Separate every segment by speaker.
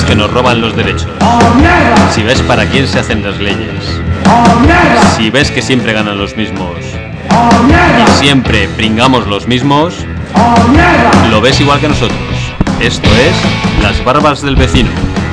Speaker 1: que nos roban los derechos. Si ves para quién se hacen las leyes. Si ves que siempre ganan los mismos. Y siempre pringamos los mismos. Lo ves igual que nosotros. Esto es Las Barbas del Vecino.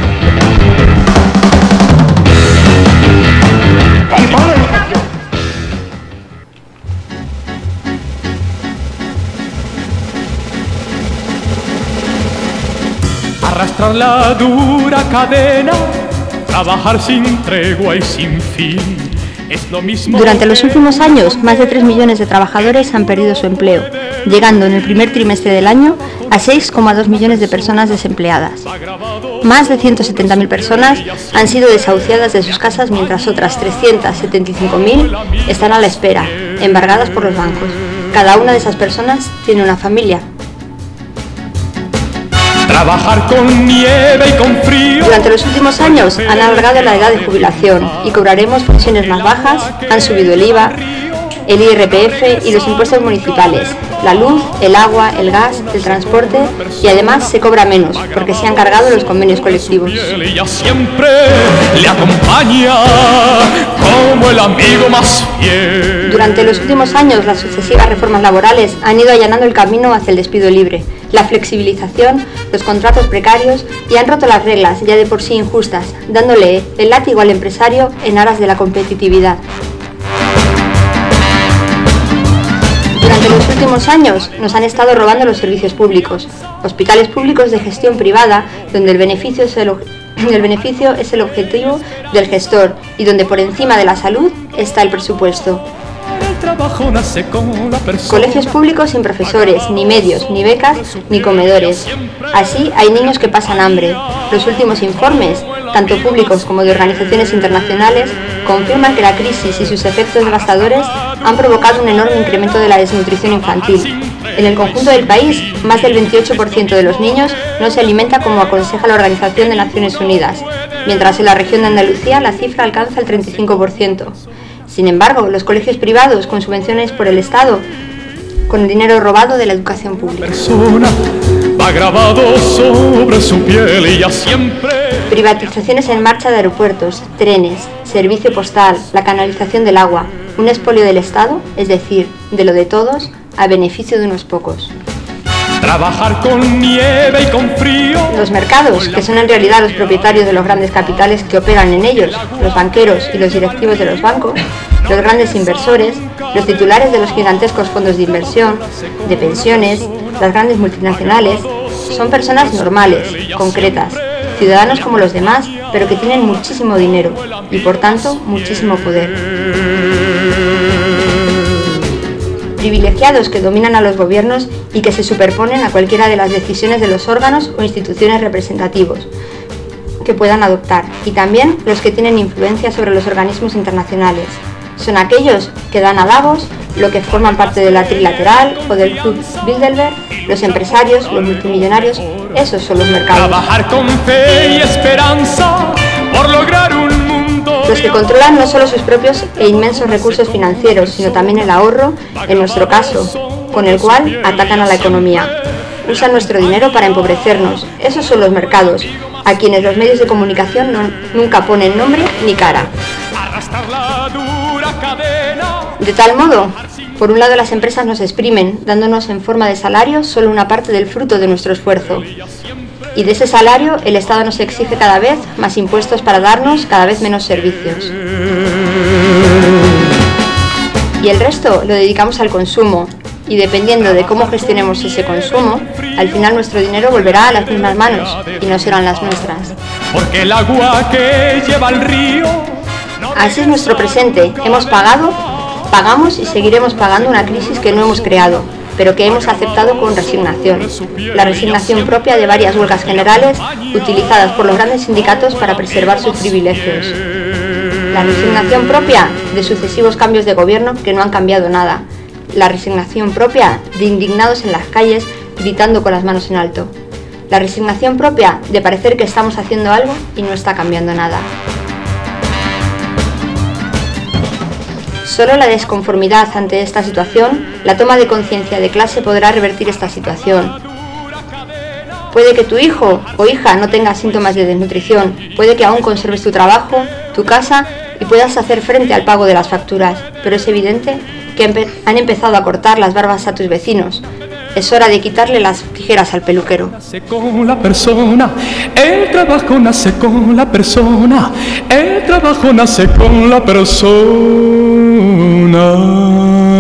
Speaker 2: Arrastrar la dura cadena, trabajar sin tregua y sin fin. Es lo mismo.
Speaker 3: Durante los últimos años, más de 3 millones de trabajadores han perdido su empleo, llegando en el primer trimestre del año a 6,2 millones de personas desempleadas. Más de 170.000 personas han sido desahuciadas de sus casas, mientras otras 375.000 están a la espera, embargadas por los bancos. Cada una de esas personas tiene una familia.
Speaker 2: Trabajar con nieve y con frío.
Speaker 3: Durante los últimos años han alargado la edad de jubilación y cobraremos pensiones más bajas, han subido el IVA, el IRPF y los impuestos municipales, la luz, el agua, el gas, el transporte, y además se cobra menos porque se han cargado los convenios colectivos.
Speaker 2: Ella siempre le acompaña como el amigo más fiel.
Speaker 3: Durante los últimos años, las sucesivas reformas laborales han ido allanando el camino hacia el despido libre, la flexibilización, los contratos precarios, y han roto las reglas ya de por sí injustas, dándole el látigo al empresario en aras de la competitividad. Durante los últimos años nos han estado robando los servicios públicos, hospitales públicos de gestión privada, donde el beneficio es el objetivo del gestor y donde por encima de la salud está el presupuesto. Colegios públicos sin profesores, ni medios, ni becas, ni comedores. Así hay niños que pasan hambre. Los últimos informes, tanto públicos como de organizaciones internacionales, confirman que la crisis y sus efectos devastadores han provocado un enorme incremento de la desnutrición infantil. En el conjunto del país, más del 28% de los niños no se alimenta como aconseja la Organización de Naciones Unidas, mientras en la región de Andalucía la cifra alcanza el 35%. Sin embargo, los colegios privados con subvenciones por el Estado, con el dinero robado de la educación pública.
Speaker 2: Va grabado sobre su piel y ya siempre.
Speaker 3: Privatizaciones en marcha de aeropuertos, trenes, servicio postal, la canalización del agua, un expolio del Estado, es decir, de lo de todos, a beneficio de unos pocos.
Speaker 2: Trabajar con nieve y con frío.
Speaker 3: Los mercados, que son en realidad los propietarios de los grandes capitales que operan en ellos, los banqueros y los directivos de los bancos, los grandes inversores, los titulares de los gigantescos fondos de inversión, de pensiones, las grandes multinacionales, son personas normales, concretas, ciudadanos como los demás, pero que tienen muchísimo dinero y por tanto muchísimo poder. Privilegiados que dominan a los gobiernos y que se superponen a cualquiera de las decisiones de los órganos o instituciones representativos que puedan adoptar, y también los que tienen influencia sobre los organismos internacionales. Son aquellos que dan a Davos, lo que forman parte de la Trilateral o del Club Bilderberg, los empresarios, los multimillonarios, esos son los mercados.
Speaker 2: Trabajar con fe y esperanza por lograr un mundo.
Speaker 3: Los que controlan no solo sus propios e inmensos recursos financieros, sino también el ahorro, en nuestro caso, con el cual atacan a la economía. Usan nuestro dinero para empobrecernos. Esos son los mercados, a quienes los medios de comunicación nunca ponen nombre ni cara. De tal modo, por un lado las empresas nos exprimen, dándonos en forma de salario solo una parte del fruto de nuestro esfuerzo. Y de ese salario el Estado nos exige cada vez más impuestos para darnos cada vez menos servicios. Y el resto lo dedicamos al consumo, y dependiendo de cómo gestionemos ese consumo, al final nuestro dinero volverá a las mismas manos y no serán las nuestras.
Speaker 2: Porque el agua que lleva al río.
Speaker 3: Así es nuestro presente. Hemos pagado, pagamos y seguiremos pagando una crisis que no hemos creado, pero que hemos aceptado con resignación. La resignación propia de varias huelgas generales utilizadas por los grandes sindicatos para preservar sus privilegios. La resignación propia de sucesivos cambios de gobierno que no han cambiado nada. La resignación propia de indignados en las calles gritando con las manos en alto. La resignación propia de parecer que estamos haciendo algo y no está cambiando nada. Solo la desconformidad ante esta situación, la toma de conciencia de clase podrá revertir esta situación. Puede que tu hijo o hija no tenga síntomas de desnutrición, puede que aún conserves tu trabajo, tu casa y puedas hacer frente al pago de las facturas, pero es evidente que han empezado a cortar las barbas a tus vecinos. Es hora de quitarle las tijeras al peluquero.
Speaker 2: Nace con la persona, el trabajo nace con la persona, el trabajo nace con la persona.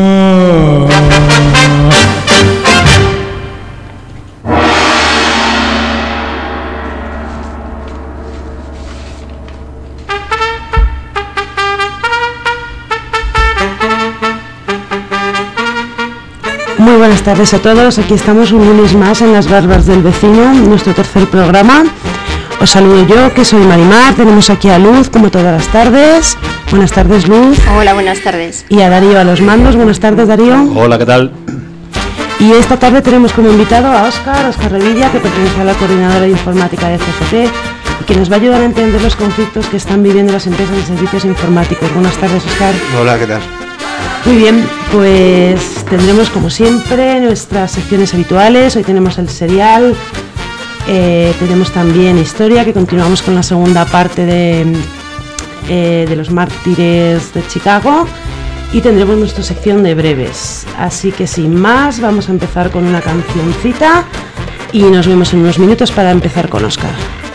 Speaker 4: Muy buenas tardes a todos, aquí estamos un lunes más en Las Barbas del Vecino, nuestro tercer programa. Os saludo yo, que soy Marimar, tenemos aquí a Luz, como todas las tardes. Buenas tardes, Luz.
Speaker 3: Hola, buenas tardes.
Speaker 4: Y a Darío a los mandos. Buenas tardes, Darío.
Speaker 1: Hola, ¿qué tal?
Speaker 4: Y esta tarde tenemos como invitado a Óscar Revilla, que pertenece a la Coordinadora de Informática de CGT y que nos va a ayudar a entender los conflictos que están viviendo las empresas de servicios informáticos. Buenas tardes, Óscar.
Speaker 5: Hola, ¿qué tal?
Speaker 4: Muy bien, pues tendremos como siempre nuestras secciones habituales. Hoy tenemos el serial, tenemos también historia, que continuamos con la segunda parte de los mártires de Chicago, y tendremos nuestra sección de breves. Así que sin más, vamos a empezar con una cancioncita y nos vemos en unos minutos para empezar con Óscar.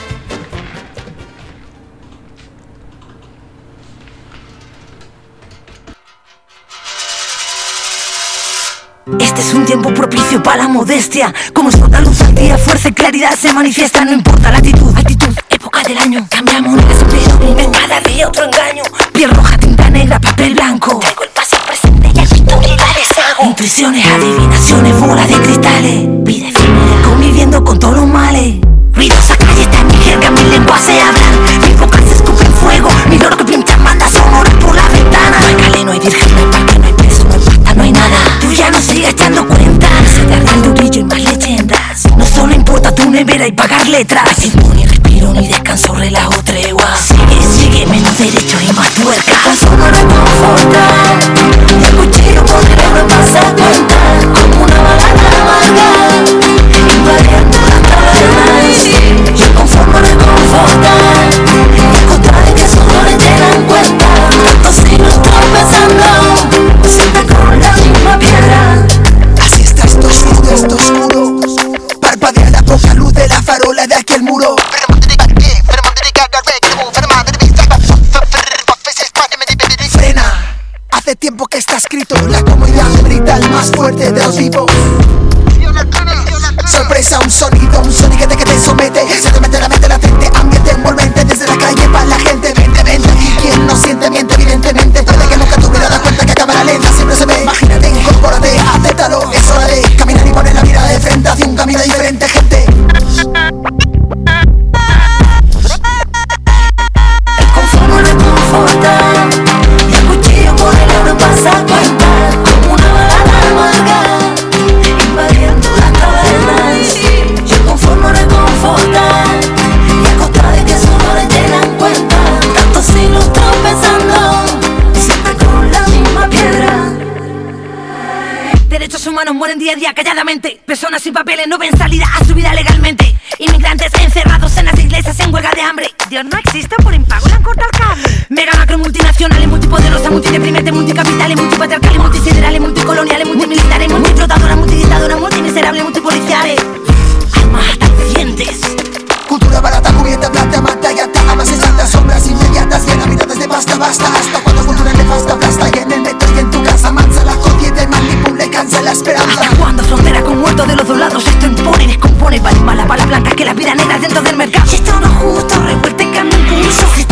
Speaker 6: Este es un tiempo propicio para la modestia. Como explota luz al día, fuerza y claridad se manifiesta. No importa la actitud, época del año. Cambiamos el espíritu, en cada día otro engaño. Piel roja, tinta negra, papel blanco. Traigo el pasado presente y el futuro deshago. Intuiciones, adivinaciones, bolas de cristales. Vida efímera, conviviendo con todos los males. Ruidosa calle está en mi jerga, mi lengua se hablan. Mi boca se escupe en fuego, mi loro que pincha manda sonoras por la ventana. No hay calé, no hay virgen, no hay parque, no hay preso, no hay pasta, no hay nada. Tú ya no sigues echando cuentas, se te arde el durillo y más leyendas. No solo importa tu nevera y pagar letras. No hay tiempo, ni respiro, ni descanso, relajo, tregua. Sigue, menos derecho y más tuerca. Tan solo reconforta, y el cuchillo con el euro pasa a cuenta. Como una balada amarga, invadiendo las tabernas. Yo conformo reconforta, y contra de que solo te dan cuenta. Tantos siglos tropezando, siempre con la misma piedra.
Speaker 7: Así está esto oscuro, parpadea la poca luz de la farola de aquel muro. Frena, hace tiempo que está escrito. La comunidad grita el más fuerte de los vivos. Sorpresa, un sonido que te somete. Se te mete la mente latente, ambiente envolvente. Desde la calle para la gente, vente. Y quien no siente, miente evidentemente. Puede que nunca te hubiera dado cuenta que a cámara lenta siempre se ve. Imagínate, incorpórate, acéptalo. Es hora de caminar y poner la mirada de frente hacia un camino diferente, gente.
Speaker 6: El conformo reconforta, y el cuchillo por el euro pasa a cuenta. Como una balada amarga, invadiendo las tabernas. Yo conformo reconforta, y a costa de que solo le tengan cuenta. Tantos siglos tropezando, siempre con la misma piedra. Derechos humanos mueren día a día calladamente. Personas sin papeles no ven salida a su vida legalmente. Inmigrantes encerrados en las iglesias en huelga de hambre. Dios no existe, por impago le han cortado el cable. Mega macro multinacionales, multipoderosas, multideprimente, multicapitales, multipatriarcales, multisiderales, multicoloniales, multimilitares, multiflotadoras, multidictadoras, multimiserables, multipoliciales. Almas ardientes.
Speaker 7: Cultura barata, cubierta, plata, mata y ata. Amas exactas, sombras inmediatas, llena miradas de basta. Hasta cuando cultura nefasta aplasta. Y en el metro y en tu casa mansa la corriente, manipula y cansa la esperanza.
Speaker 6: Cuando frontera con muertos de los dos lados, esto impone y descompone. Vale más la bala blanca que la vida negra dentro del mercado. Si esto no es justo, revuelta y cambio impulso.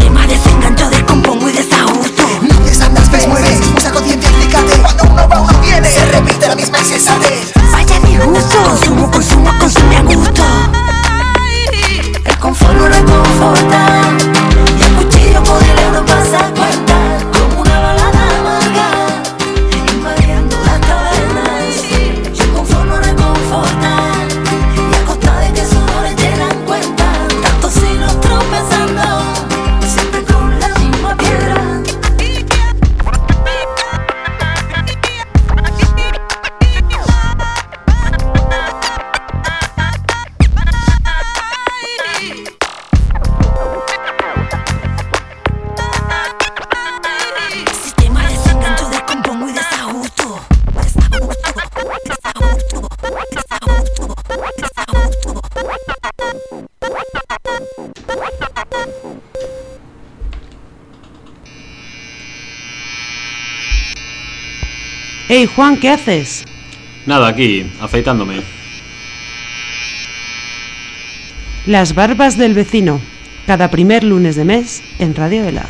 Speaker 4: Hey, Juan, ¿qué haces?
Speaker 1: Nada, aquí, afeitándome.
Speaker 4: Las barbas del vecino, cada primer lunes de mes en Radio Ela.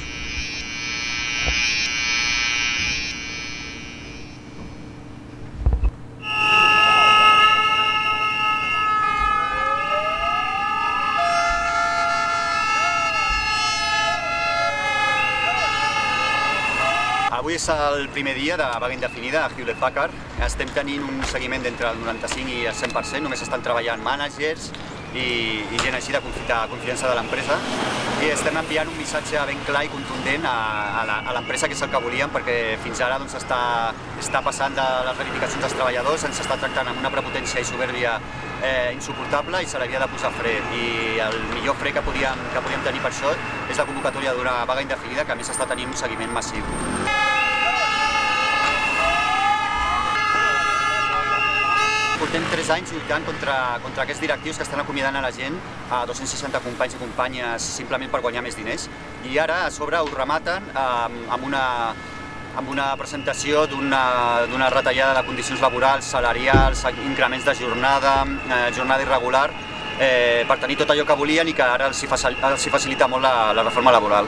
Speaker 5: Avui és el primer dia de vaga indefinida a Hewlett Packard. Estem tenint un seguiment d'entre el 95 i el 100%, només estan treballant managers i gent així de confiança de l'empresa. I estem enviant un missatge ben clar i contundent a l'empresa, que és el que volíem, perquè fins ara doncs, està passant de les reivindicacions dels treballadors, ens està tractant amb una prepotència i supèrbia insuportable i se l'havia de posar fre. I el millor fre que podíem tenir per això és la convocatòria d'una vaga indefinida, que a més està tenint un seguiment massiu. Portem 3 anys lluitant contra aquests directius que estan acomiadant a la gent, a 260 companys i companyes, simplement per guanyar més diners. I ara, a sobre, ho rematen amb una presentació d'una retallada de condicions laborals, salarials, increments de jornada irregular, per tenir tot allò que volien i que ara els facilita molt la reforma laboral.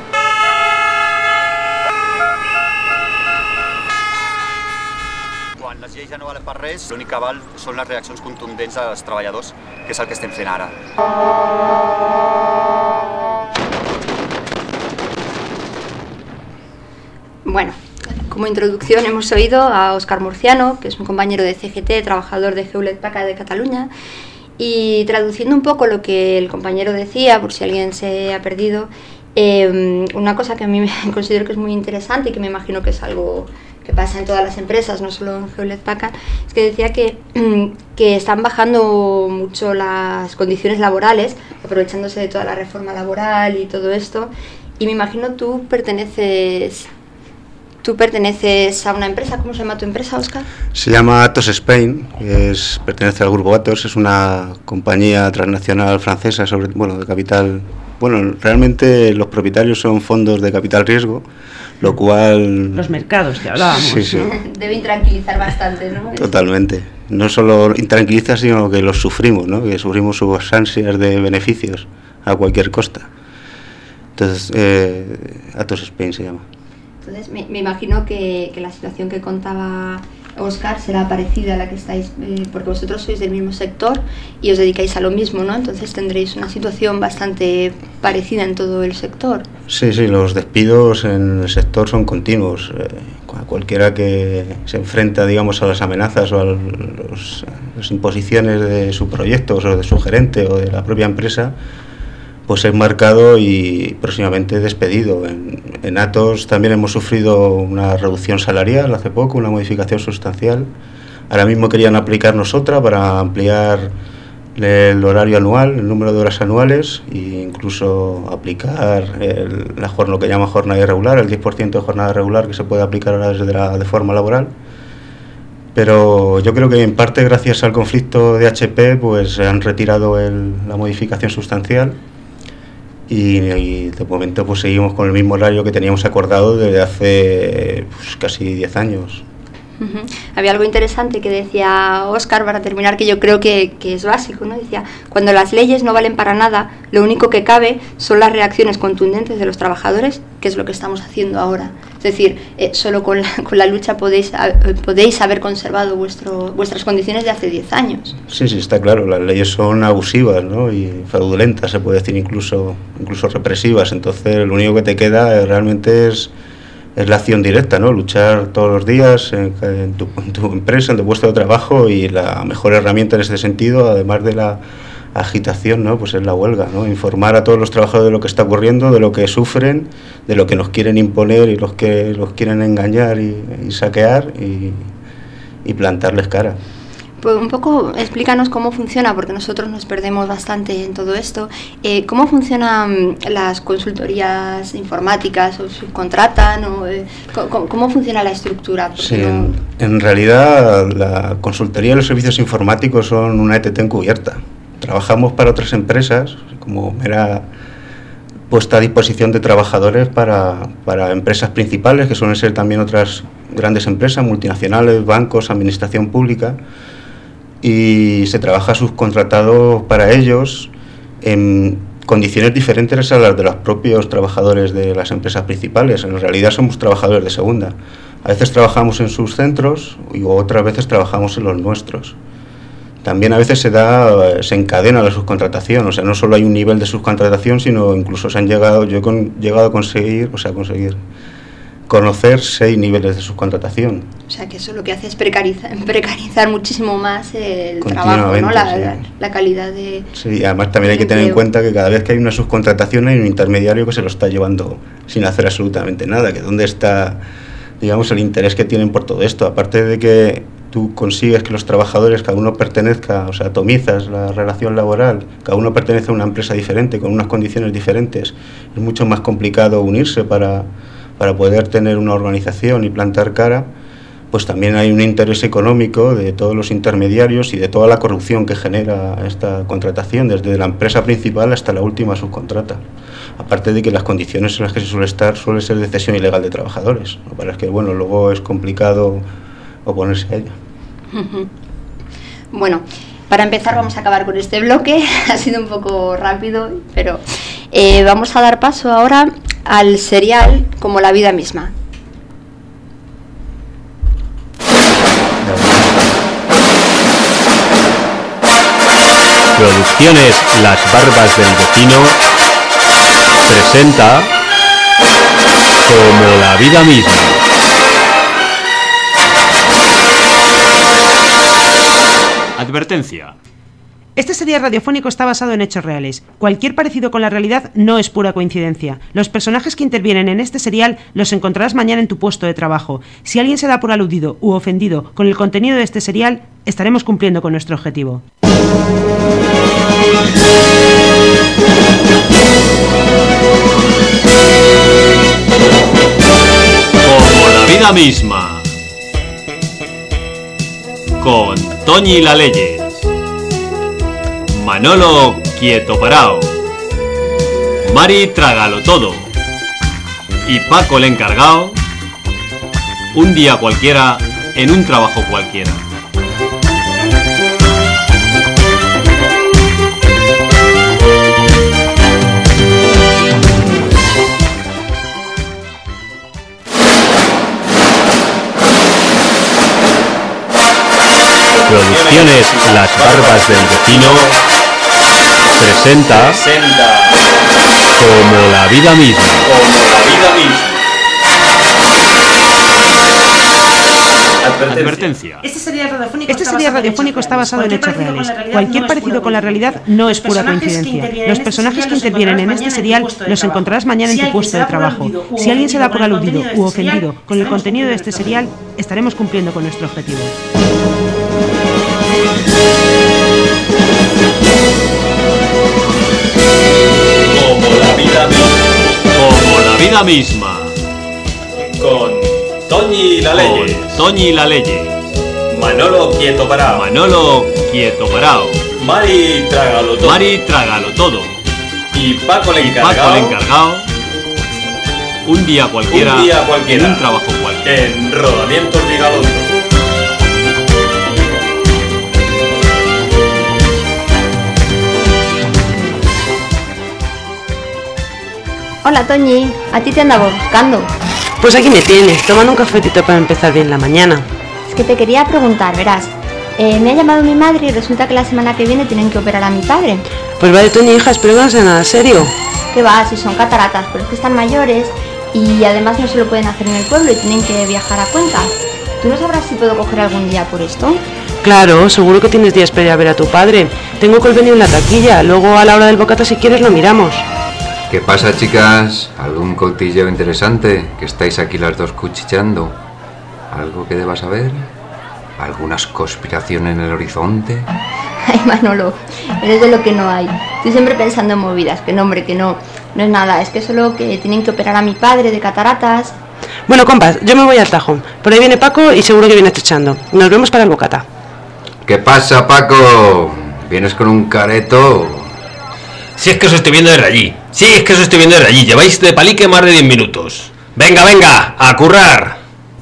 Speaker 5: Quan les lleis ja no valen per res, l'únic que val són les reaccions contundents dels treballadors, que és el que estem fent ara.
Speaker 3: Bueno, como introducción hemos oído a Óscar Murciano, que es un compañero de CGT, trabajador de Hewlett Packard de Cataluña, y traduciendo un poco lo que el compañero decía, por si alguien se ha perdido, una cosa que a mí me considero que es muy interesante y que me imagino que es algo que pasa en todas las empresas, no solo en Hewlett Packard, es que decía que están bajando mucho las condiciones laborales, aprovechándose de toda la reforma laboral y todo esto, y me imagino tú perteneces a una empresa. ¿Cómo se llama tu empresa, Óscar?
Speaker 8: Se llama Atos Spain, pertenece al grupo Atos, es una compañía transnacional francesa de capital. Bueno, realmente los propietarios son fondos de capital riesgo, lo cual...
Speaker 4: Los mercados que hablábamos.
Speaker 8: Sí.
Speaker 3: Debe intranquilizar bastante, ¿no?
Speaker 8: Totalmente. No solo intranquiliza, sino que los sufrimos, ¿no? Que sufrimos sus ansias de beneficios a cualquier costa. Entonces, Atos Spain se llama.
Speaker 3: Entonces, me imagino que la situación que contaba Óscar será parecida a la que estáis, porque vosotros sois del mismo sector y os dedicáis a lo mismo, ¿no? Entonces tendréis una situación bastante parecida en todo el sector.
Speaker 8: Sí, los despidos en el sector son continuos. Cualquiera que se enfrenta, digamos, a las amenazas o a las imposiciones de su proyecto o de su gerente o de la propia empresa, pues es marcado y próximamente despedido. En Atos también hemos sufrido una reducción salarial hace poco, una modificación sustancial. Ahora mismo querían aplicarnos otra para ampliar el horario anual, el número de horas anuales, e incluso aplicar lo que llama jornada irregular, el 10% de jornada regular que se puede aplicar ahora desde de forma laboral. Pero yo creo que en parte gracias al conflicto de HP pues han retirado la modificación sustancial. Y de momento pues seguimos con el mismo horario que teníamos acordado desde hace casi 10 años.
Speaker 3: Uh-huh. Había algo interesante que decía Óscar, para terminar, que yo creo que es básico, ¿no? Decía, cuando las leyes no valen para nada, lo único que cabe son las reacciones contundentes de los trabajadores, que es lo que estamos haciendo ahora. Es decir, solo con la lucha podéis haber conservado vuestras condiciones de hace 10 años.
Speaker 8: Sí, está claro, las leyes son abusivas, ¿no? Y fraudulentas, se puede decir incluso represivas, entonces lo único que te queda realmente es la acción directa, ¿no? Luchar todos los días en tu empresa, en tu puesto de trabajo, y la mejor herramienta en este sentido, además de la agitación, ¿no? Pues es la huelga, ¿no? Informar a todos los trabajadores de lo que está ocurriendo, de lo que sufren, de lo que nos quieren imponer y los que los quieren engañar y saquear y plantarles cara.
Speaker 3: Pues un poco explícanos cómo funciona, porque nosotros nos perdemos bastante en todo esto. ¿Cómo funcionan las consultorías informáticas? ¿O subcontratan? ¿Cómo funciona la estructura?
Speaker 8: Sí, en realidad la consultoría y los servicios informáticos son una ETT encubierta. Trabajamos para otras empresas como mera puesta a disposición de trabajadores para empresas principales, que suelen ser también otras grandes empresas, multinacionales, bancos, administración pública, y se trabaja subcontratado para ellos en condiciones diferentes a las de los propios trabajadores de las empresas principales. En realidad somos trabajadores de segunda. A veces trabajamos en sus centros y otras veces trabajamos en los nuestros. También a veces se encadena la subcontratación, o sea, no solo hay un nivel de subcontratación, sino incluso yo he llegado a conseguir conocer 6 niveles de subcontratación.
Speaker 3: O sea, que eso lo que hace es precarizar muchísimo más el trabajo, ¿no? La calidad de...
Speaker 8: Sí, además también hay que tener en cuenta que cada vez que hay una subcontratación hay un intermediario que se lo está llevando sin hacer absolutamente nada, que dónde está, digamos, el interés que tienen por todo esto, aparte de que tú consigues que los trabajadores, cada uno pertenezca, o sea, atomizas la relación laboral, cada uno pertenece a una empresa diferente, con unas condiciones diferentes, es mucho más complicado unirse para poder tener una organización y plantar cara, pues también hay un interés económico de todos los intermediarios y de toda la corrupción que genera esta contratación, desde la empresa principal hasta la última subcontrata. Aparte de que las condiciones en las que se suele estar suele ser de cesión ilegal de trabajadores, lo cual es que, bueno, luego es complicado oponerse a ella.
Speaker 3: Bueno, para empezar vamos a acabar con este bloque, ha sido un poco rápido, pero vamos a dar paso ahora al serial Como la vida misma.
Speaker 1: Producciones Las Barbas del Vecino presenta Como la vida misma. Advertencia.
Speaker 4: Este serial radiofónico está basado en hechos reales. Cualquier parecido con la realidad no es pura coincidencia. Los personajes que intervienen en este serial los encontrarás mañana en tu puesto de trabajo. Si alguien se da por aludido u ofendido con el contenido de este serial, estaremos cumpliendo con nuestro objetivo.
Speaker 1: Como la vida misma. Con Toñi la Leyes, Manolo Quieto Parao, Mari Trágalo Todo y Paco el Encargao. Un día cualquiera en un trabajo cualquiera. Producciones Las Barbas del Vecino presenta Como la vida misma. Advertencia.
Speaker 4: Este serial radiofónico está basado en hechos reales. Cualquier parecido con la realidad no es pura coincidencia. Los personajes que intervienen en este serial los encontrarás mañana en tu puesto de trabajo. Si alguien se da por aludido u ofendido con el contenido de este serial, estaremos cumpliendo con nuestro objetivo.
Speaker 1: Como la vida misma.
Speaker 9: Con Toñi la Leyes.
Speaker 1: Toñi la Leyes.
Speaker 9: Manolo Quieto Parao. Mari Trágalo Todo. Y Paco el Encargao.
Speaker 1: Un día cualquiera. En un trabajo cualquiera.
Speaker 9: En Rodamientos Vigalondo.
Speaker 3: Hola Toñi, a ti te andaba buscando.
Speaker 4: Pues aquí me tienes, tomando un cafetito para empezar bien la mañana.
Speaker 3: Es que te quería preguntar, verás, me ha llamado mi madre y resulta que la semana que viene tienen que operar a mi padre.
Speaker 4: Pues vale, Toñi, hija, espero que no sea nada serio.
Speaker 3: ¿Qué va? Si son cataratas, pero es que están mayores y además no se lo pueden hacer en el pueblo y tienen que viajar a Cuenca. ¿Tú no sabrás si puedo coger algún día por esto?
Speaker 4: Claro, seguro que tienes días para ir a ver a tu padre. Tengo que venir en la taquilla, luego a la hora del bocata si quieres lo miramos.
Speaker 10: ¿Qué pasa, chicas? ¿Algún cotilleo interesante? Que estáis aquí las dos cuchicheando. ¿Algo que deba saber? ¿Algunas conspiraciones en el horizonte?
Speaker 3: Ay, Manolo, eres de lo que no hay. Estoy siempre pensando en movidas, que no, hombre, que no es nada. Es que solo que tienen que operar a mi padre de cataratas.
Speaker 4: Bueno, compas, yo me voy al Tajo. Por ahí viene Paco y seguro que viene trechando. Nos vemos para el bocata.
Speaker 10: ¿Qué pasa, Paco? ¿Vienes con un careto?
Speaker 9: Si es que os estoy viendo desde allí. Lleváis de palique más de 10 minutos. Venga, a currar.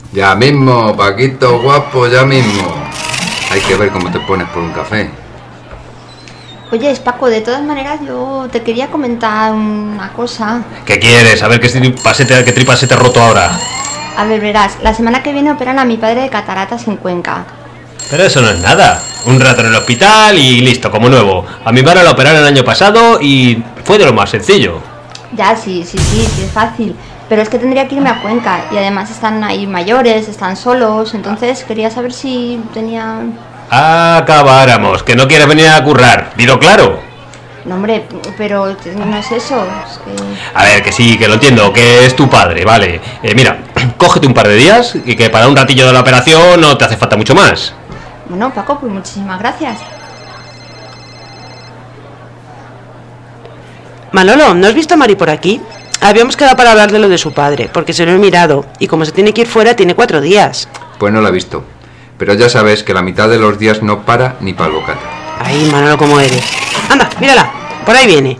Speaker 10: Ya mismo, Paquito guapo, ya mismo. Hay que ver cómo te pones por un café.
Speaker 3: Oye, Paco, de todas maneras yo te quería comentar una cosa.
Speaker 9: ¿Qué quieres? A ver qué tripa se te ha roto ahora.
Speaker 3: A ver, verás, la semana que viene operan a mi padre de cataratas en Cuenca.
Speaker 9: Pero eso no es nada. Un rato en el hospital y listo, como nuevo. A mi padre lo operaron el año pasado y fue de lo más sencillo.
Speaker 3: Ya, sí, es fácil. Pero es que tendría que irme a Cuenca y además están ahí mayores, están solos, entonces quería saber si tenían...
Speaker 9: Acabáramos, que no quieres venir a currar. Dilo claro.
Speaker 3: No, hombre, pero no es eso, es que...
Speaker 9: A ver, que sí, que lo entiendo, que es tu padre, vale. Mira, cógete un par de días y que para un ratillo de la operación no te hace falta mucho más.
Speaker 3: Bueno, Paco, pues muchísimas gracias.
Speaker 4: Manolo, ¿no has visto a Mari por aquí? Habíamos quedado para hablar de lo de su padre, porque se lo he mirado, y como se tiene que ir fuera, tiene 4 días.
Speaker 10: Pues no la he visto. Pero ya sabes que la mitad de los días no para ni para el bocata.
Speaker 4: Ay, Manolo, ¿cómo eres? Anda, mírala, por ahí viene.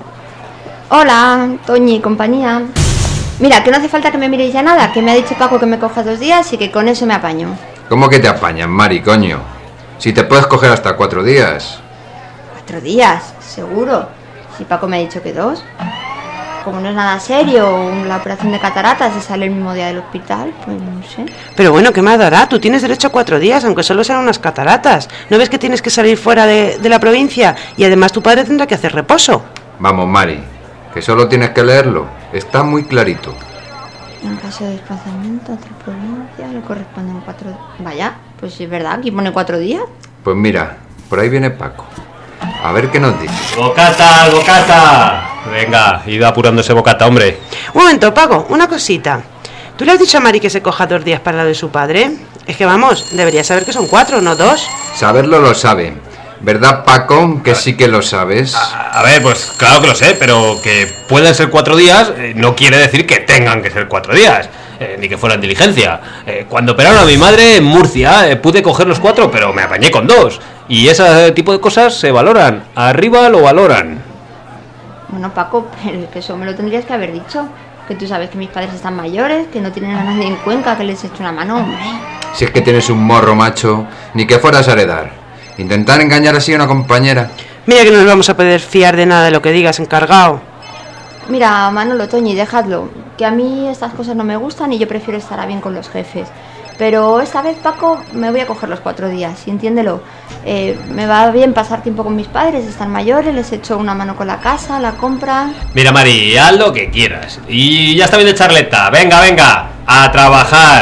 Speaker 3: Hola, Toñi y compañía. Mira, que no hace falta que me miréis ya nada, que me ha dicho Paco que me coja 2 días y que con eso me apaño.
Speaker 10: ¿Cómo que te apañan, Mari, coño? Si te puedes coger hasta 4 días.
Speaker 3: 4 días, seguro. Si Paco me ha dicho que 2. Como no es nada serio, la operación de cataratas y sale el mismo día del hospital, pues no sé.
Speaker 4: Pero bueno, ¿qué más dará? Tú tienes derecho a 4 días, aunque solo sean unas cataratas. ¿No ves que tienes que salir fuera de la provincia? Y además tu padre tendrá que hacer reposo.
Speaker 10: Vamos, Mari, que solo tienes que leerlo. Está muy clarito.
Speaker 3: En caso de desplazamiento a otra provincia le corresponden 4... Vaya, pues sí es verdad, aquí pone 4 días.
Speaker 10: Pues mira, por ahí viene Paco. A ver qué nos dice.
Speaker 9: ¡Bocata, bocata! Venga, id apurando ese bocata, hombre.
Speaker 4: Un momento, Paco, una cosita. ¿Tú le has dicho a Mari que se coja 2 días para lo de su padre? Es que vamos, debería saber que son 4, no 2.
Speaker 10: Saberlo lo sabe. ¿Verdad, Paco? Que sí que lo sabes.
Speaker 9: A ver, pues claro que lo sé, pero que pueden ser 4 días no quiere decir que tengan que ser 4 días. Ni que fueran diligencia. Cuando operaron a mi madre en Murcia pude coger los 4, pero me apañé con 2. Y ese tipo de cosas se valoran. Arriba lo valoran.
Speaker 3: Bueno, Paco, pero es que eso me lo tendrías que haber dicho. Que tú sabes que mis padres están mayores, que no tienen a nadie en Cuenca que les eche una mano, hombre.
Speaker 10: Si es que tienes un morro, macho, ni que fueras a heredar. Intentar engañar así a una compañera.
Speaker 4: Mira que no nos vamos a poder fiar de nada de lo que digas, encargado.
Speaker 3: Mira, Manolo, Toñi, dejadlo. Que a mí estas cosas no me gustan y yo prefiero estar a bien con los jefes. Pero esta vez, Paco, me voy a coger los 4 días, y entiéndelo. Me va bien pasar tiempo con mis padres, están mayores, les echo una mano con la casa, la compra...
Speaker 9: Mira, Mari, haz lo que quieras. Y ya está bien de charleta. Venga, venga, a trabajar.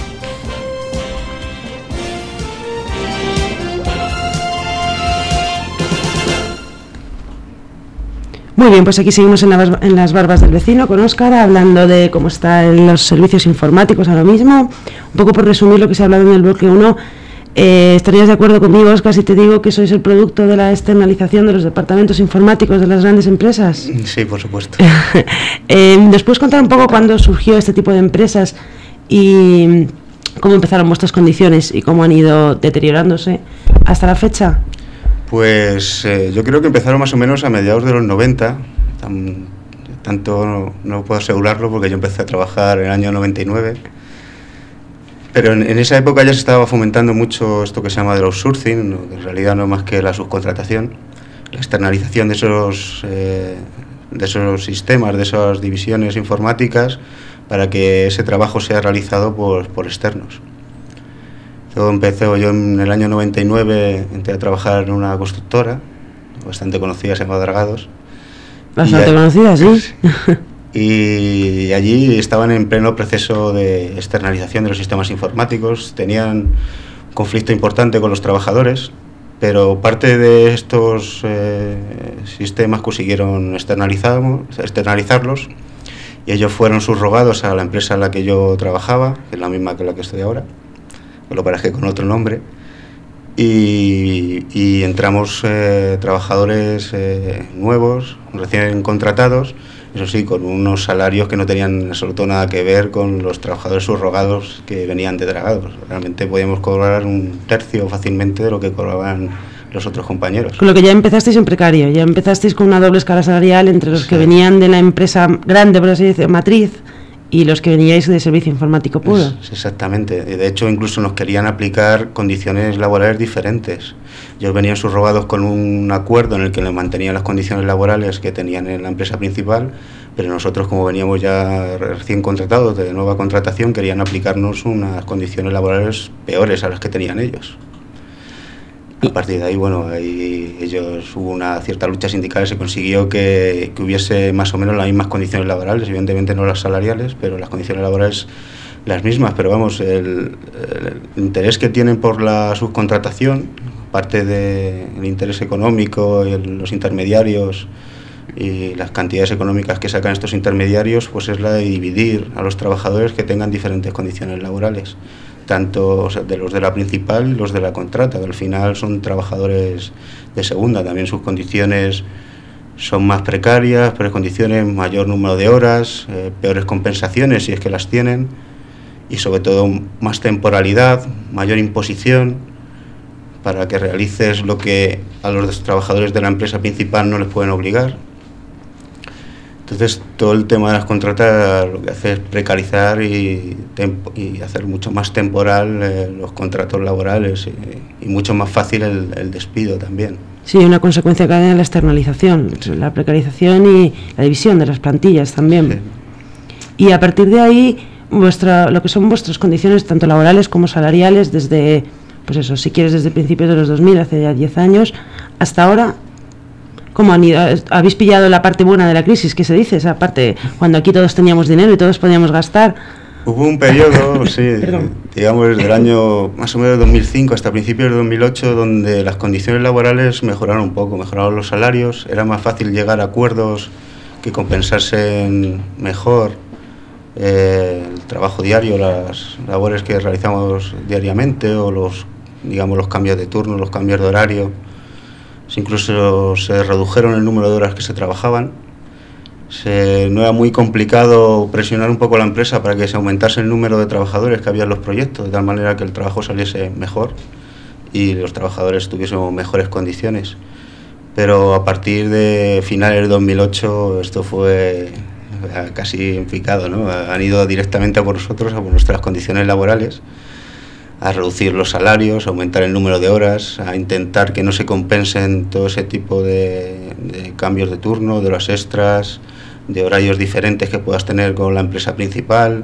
Speaker 4: Muy bien, pues aquí seguimos en las barbas del vecino con Óscar, hablando de cómo están los servicios informáticos ahora mismo. Un poco por resumir lo que se ha hablado en el bloque 1, ¿estarías de acuerdo conmigo, Óscar, si te digo que sois el producto de la externalización de los departamentos informáticos de las grandes empresas?
Speaker 8: Sí, por supuesto.
Speaker 4: Después contar un poco cuándo surgió este tipo de empresas y cómo empezaron vuestras condiciones y cómo han ido deteriorándose hasta la fecha.
Speaker 8: Pues yo creo que empezaron más o menos a mediados de los 90, tanto no puedo asegurarlo porque yo empecé a trabajar en el año 99, pero en esa época ya se estaba fomentando mucho esto que se llama del outsourcing, ¿no? Que en realidad no es más que la subcontratación, la externalización de esos sistemas, de esas divisiones informáticas, para que ese trabajo sea realizado por externos. Todo empezó yo en el año 99, entré a trabajar en una constructora bastante conocida, se llama Dragados.
Speaker 4: Bastante conocida, sí.
Speaker 8: Y allí estaban en pleno proceso de externalización de los sistemas informáticos, tenían un conflicto importante con los trabajadores, pero parte de estos sistemas consiguieron externalizarlos y ellos fueron subrogados a la empresa en la que yo trabajaba, que es la misma que la que estoy ahora. Lo parejé con otro nombre y entramos trabajadores nuevos, recién contratados, eso sí, con unos salarios que no tenían en absoluto nada que ver con los trabajadores subrogados que venían de Dragados. Realmente podíamos cobrar 1/3 fácilmente de lo que cobraban los otros compañeros.
Speaker 4: Con lo que ya empezasteis en precario, ya empezasteis con una doble escala salarial entre los que venían de la empresa grande, por así decirlo, matriz, y los que veníais de servicio informático puro.
Speaker 8: Exactamente. De hecho, incluso nos querían aplicar condiciones laborales diferentes. Ellos venían subrogados con un acuerdo en el que les mantenían las condiciones laborales que tenían en la empresa principal, pero nosotros, como veníamos ya recién contratados de nueva contratación, querían aplicarnos unas condiciones laborales peores a las que tenían ellos. A partir de ahí, bueno, hubo una cierta lucha sindical, se consiguió que hubiese más o menos las mismas condiciones laborales, evidentemente no las salariales, pero las condiciones laborales las mismas. Pero vamos, el interés que tienen por la subcontratación, aparte del interés económico y los intermediarios y las cantidades económicas que sacan estos intermediarios, pues es la de dividir a los trabajadores que tengan diferentes condiciones laborales, tanto de los de la principal y los de la contrata, que al final son trabajadores de segunda. También sus condiciones son más precarias, peores condiciones, mayor número de horas, peores compensaciones si es que las tienen, y sobre todo más temporalidad, mayor imposición, para que realices lo que a los trabajadores de la empresa principal no les pueden obligar. Entonces, todo el tema de las contratas lo que hace es precarizar y hacer mucho más temporal los contratos laborales y mucho más fácil el despido también.
Speaker 4: Sí, una consecuencia cadena de la externalización, la precarización y la división de las plantillas también. Sí. Y a partir de ahí, lo que son vuestras condiciones, tanto laborales como salariales, desde, pues eso, si quieres desde principios de los 2000, hace ya 10 años, hasta ahora, ¿cómo han ido? ¿Habéis pillado la parte buena de la crisis, que se dice? Esa parte, cuando aquí todos teníamos dinero y todos podíamos gastar.
Speaker 8: Hubo un periodo, sí, digamos desde el año más o menos 2005 hasta principios de 2008, donde las condiciones laborales mejoraron un poco, mejoraron los salarios, era más fácil llegar a acuerdos que compensasen mejor el trabajo diario, las labores que realizamos diariamente, o los cambios de turno, los cambios de horario. Incluso se redujeron el número de horas que se trabajaban. No era muy complicado presionar un poco a la empresa para que se aumentase el número de trabajadores que había en los proyectos, de tal manera que el trabajo saliese mejor y los trabajadores tuviesen mejores condiciones. Pero a partir de finales de 2008 esto fue casi en picado, ¿no? Han ido directamente a por nosotros, a por nuestras condiciones laborales, a reducir los salarios, a aumentar el número de horas, a intentar que no se compensen todo ese tipo de cambios de turno, de horas extras, de horarios diferentes que puedas tener con la empresa principal.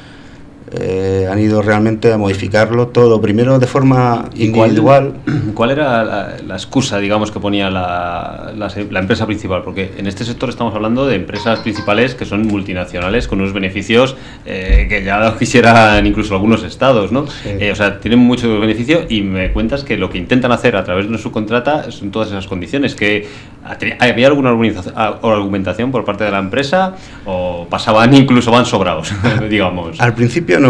Speaker 8: Han ido realmente a modificarlo todo, primero de forma individual.
Speaker 1: ¿Cuál era la excusa, digamos, que ponía la empresa principal? Porque en este sector estamos hablando de empresas principales que son multinacionales con unos beneficios que ya los quisieran incluso algunos estados, ¿no? Sí. O sea, tienen muchos beneficios, y me cuentas que lo que intentan hacer a través de una subcontrata son todas esas condiciones. Que ¿había alguna argumentación por parte de la empresa o incluso van sobrados, digamos?
Speaker 8: Al principio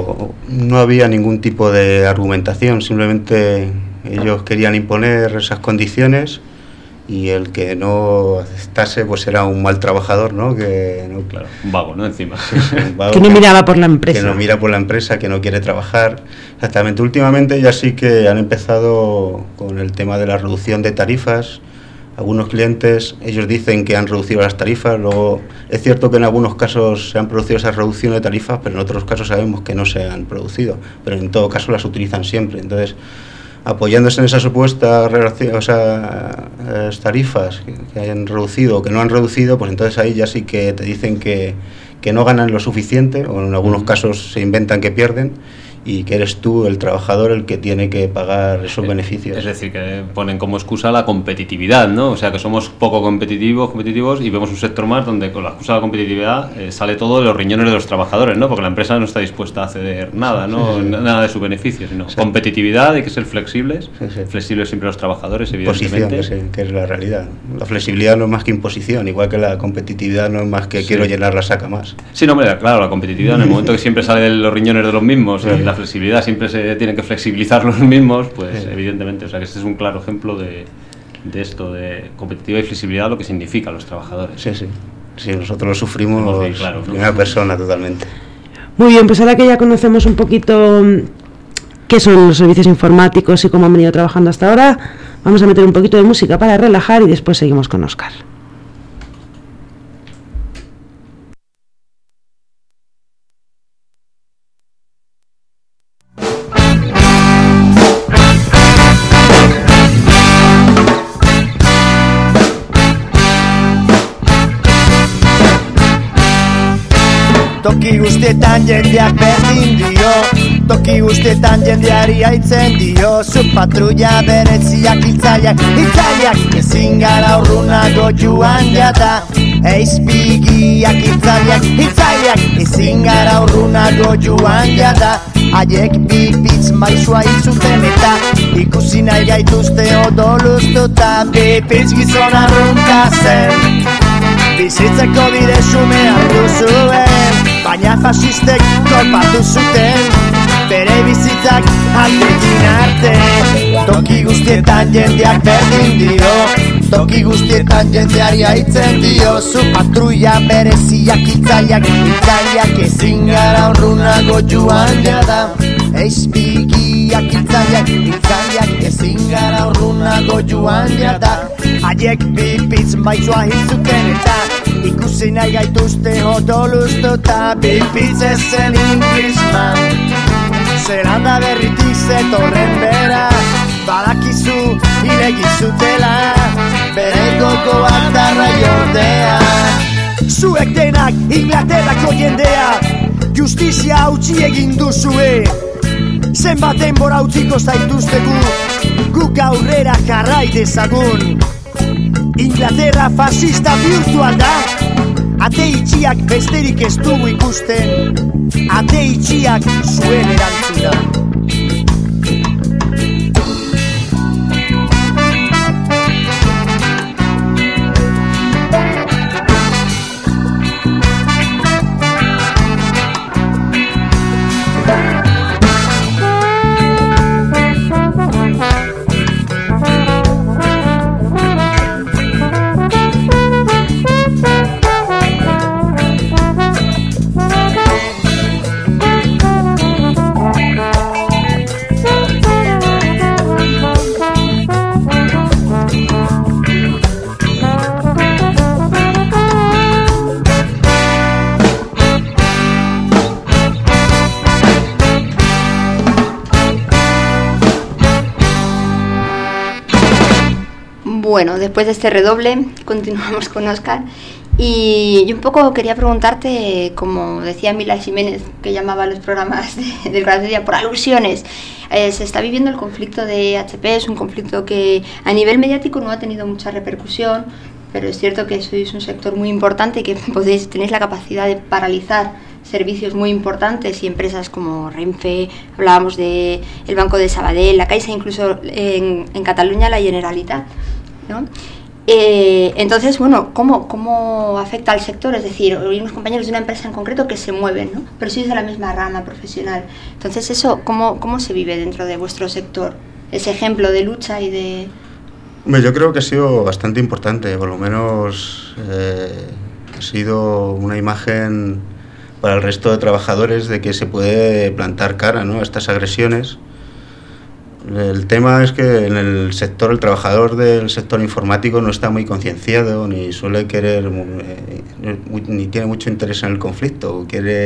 Speaker 8: no había ningún tipo de argumentación, simplemente ellos querían imponer esas condiciones, y el que no aceptase pues era un mal trabajador, ¿no?
Speaker 1: Claro, un vago, ¿no? Encima.
Speaker 8: Sí, un vago
Speaker 4: que no miraba por la empresa.
Speaker 8: Que no mira por la empresa, que no quiere trabajar. Exactamente. Últimamente ya sí que han empezado con el tema de la reducción de tarifas. Algunos clientes, ellos dicen que han reducido las tarifas, luego es cierto que en algunos casos se han producido esas reducciones de tarifas, pero en otros casos sabemos que no se han producido, pero en todo caso las utilizan siempre. Entonces, apoyándose en esa supuesta relación, o sea, tarifas que hayan reducido o que no han reducido, pues entonces ahí ya sí que te dicen que no ganan lo suficiente, o en algunos casos se inventan que pierden, y que eres tú, el trabajador, el que tiene que pagar esos beneficios.
Speaker 1: Es decir, que ponen como excusa la competitividad, ¿no? O sea, que somos poco competitivos, y vemos un sector más donde con la excusa de la competitividad sale todo de los riñones de los trabajadores, ¿no? Porque la empresa no está dispuesta a ceder nada, ¿no? Sí. Nada de sus beneficios, sino competitividad, hay que ser flexibles, flexibles siempre los trabajadores, evidentemente.
Speaker 8: Imposición, que es la realidad. La flexibilidad no es más que imposición, igual que la competitividad no es más que quiero llenar la saca más.
Speaker 1: Sí, no, hombre, claro, la competitividad en el momento que siempre sale de los riñones de los mismos, y la flexibilidad siempre se tienen que flexibilizar los mismos, pues evidentemente, o sea que este es un claro ejemplo de esto, de competitividad y flexibilidad, lo que significa a los trabajadores.
Speaker 8: Sí, nosotros lo sufrimos claro, ¿no? Primera persona totalmente.
Speaker 4: Muy bien, pues ahora que ya conocemos un poquito qué son los servicios informáticos y cómo han venido trabajando hasta ahora, vamos a meter un poquito de música para relajar y después seguimos con Óscar.
Speaker 11: Toki guztietan jendeak berdin dio, toki guztietan jendeari aitzen dio. Zu patrulla bereziak hiltzaileak, ezin gara urrunago joan jada. Eizpigiak hiltzaileak, ezin gara urrunago joan jada. Haiek bipitz maizua hilzuten eta ikusi nahi gaituzte odoluztuta. Bipitz gizon arrunta zen, bizitzeko bide xume hartu zuen, baina fasistek kolpatu zuten bere bizitzak aldekin arte. Toki guztietan jendeak berdin dio, toki guztietan jendeari aitzen dio. Zu patrulla bereziak hiltzaileak, ezin gara urrunago joan jada. Eizpigiak hiltzaileak, ezin gara urrunago joan jada. Haiek bipitz maizua hilzuten eta ikusi nahi gaituzte odoluztuta. Bipitz ezen Inglisman, Zelanda berritik zetorren bera, badakizu ilegizutela bere gogoak darra jordea. Zuek denak Inglaterrako jendea, justizia hautsi egin duzue. Zenbat denbora utziko zaituztegu, guk aurrera jarrai dezagun. Inglaterra fascista bihurtu alda, ate itxiak besterik ez dugu ikusten, ate itxiak zuen erantzuna.
Speaker 3: Bueno, después de este redoble, continuamos con Óscar. Y yo un poco quería preguntarte, como decía Mila Jiménez, que llamaba a los programas del Corazón de Día por alusiones, se está viviendo el conflicto de HP, es un conflicto que a nivel mediático no ha tenido mucha repercusión, pero es cierto que sois un sector muy importante y que tenéis la capacidad de paralizar servicios muy importantes y empresas como Renfe, hablábamos del Banco de Sabadell, la Caixa, incluso en Cataluña la Generalitat, ¿no? Entonces, bueno, ¿cómo afecta al sector? Es decir, hay unos compañeros de una empresa en concreto que se mueven, ¿no? Pero sois de la misma rama profesional. Entonces, eso, ¿cómo se vive dentro de vuestro sector? Ese ejemplo de lucha y de...
Speaker 8: Yo creo que ha sido bastante importante, por lo menos ha sido una imagen para el resto de trabajadores de que se puede plantar cara, ¿no?, a estas agresiones. El tema es que en el sector, el trabajador del sector informático no está muy concienciado, ni suele querer, ni tiene mucho interés en el conflicto,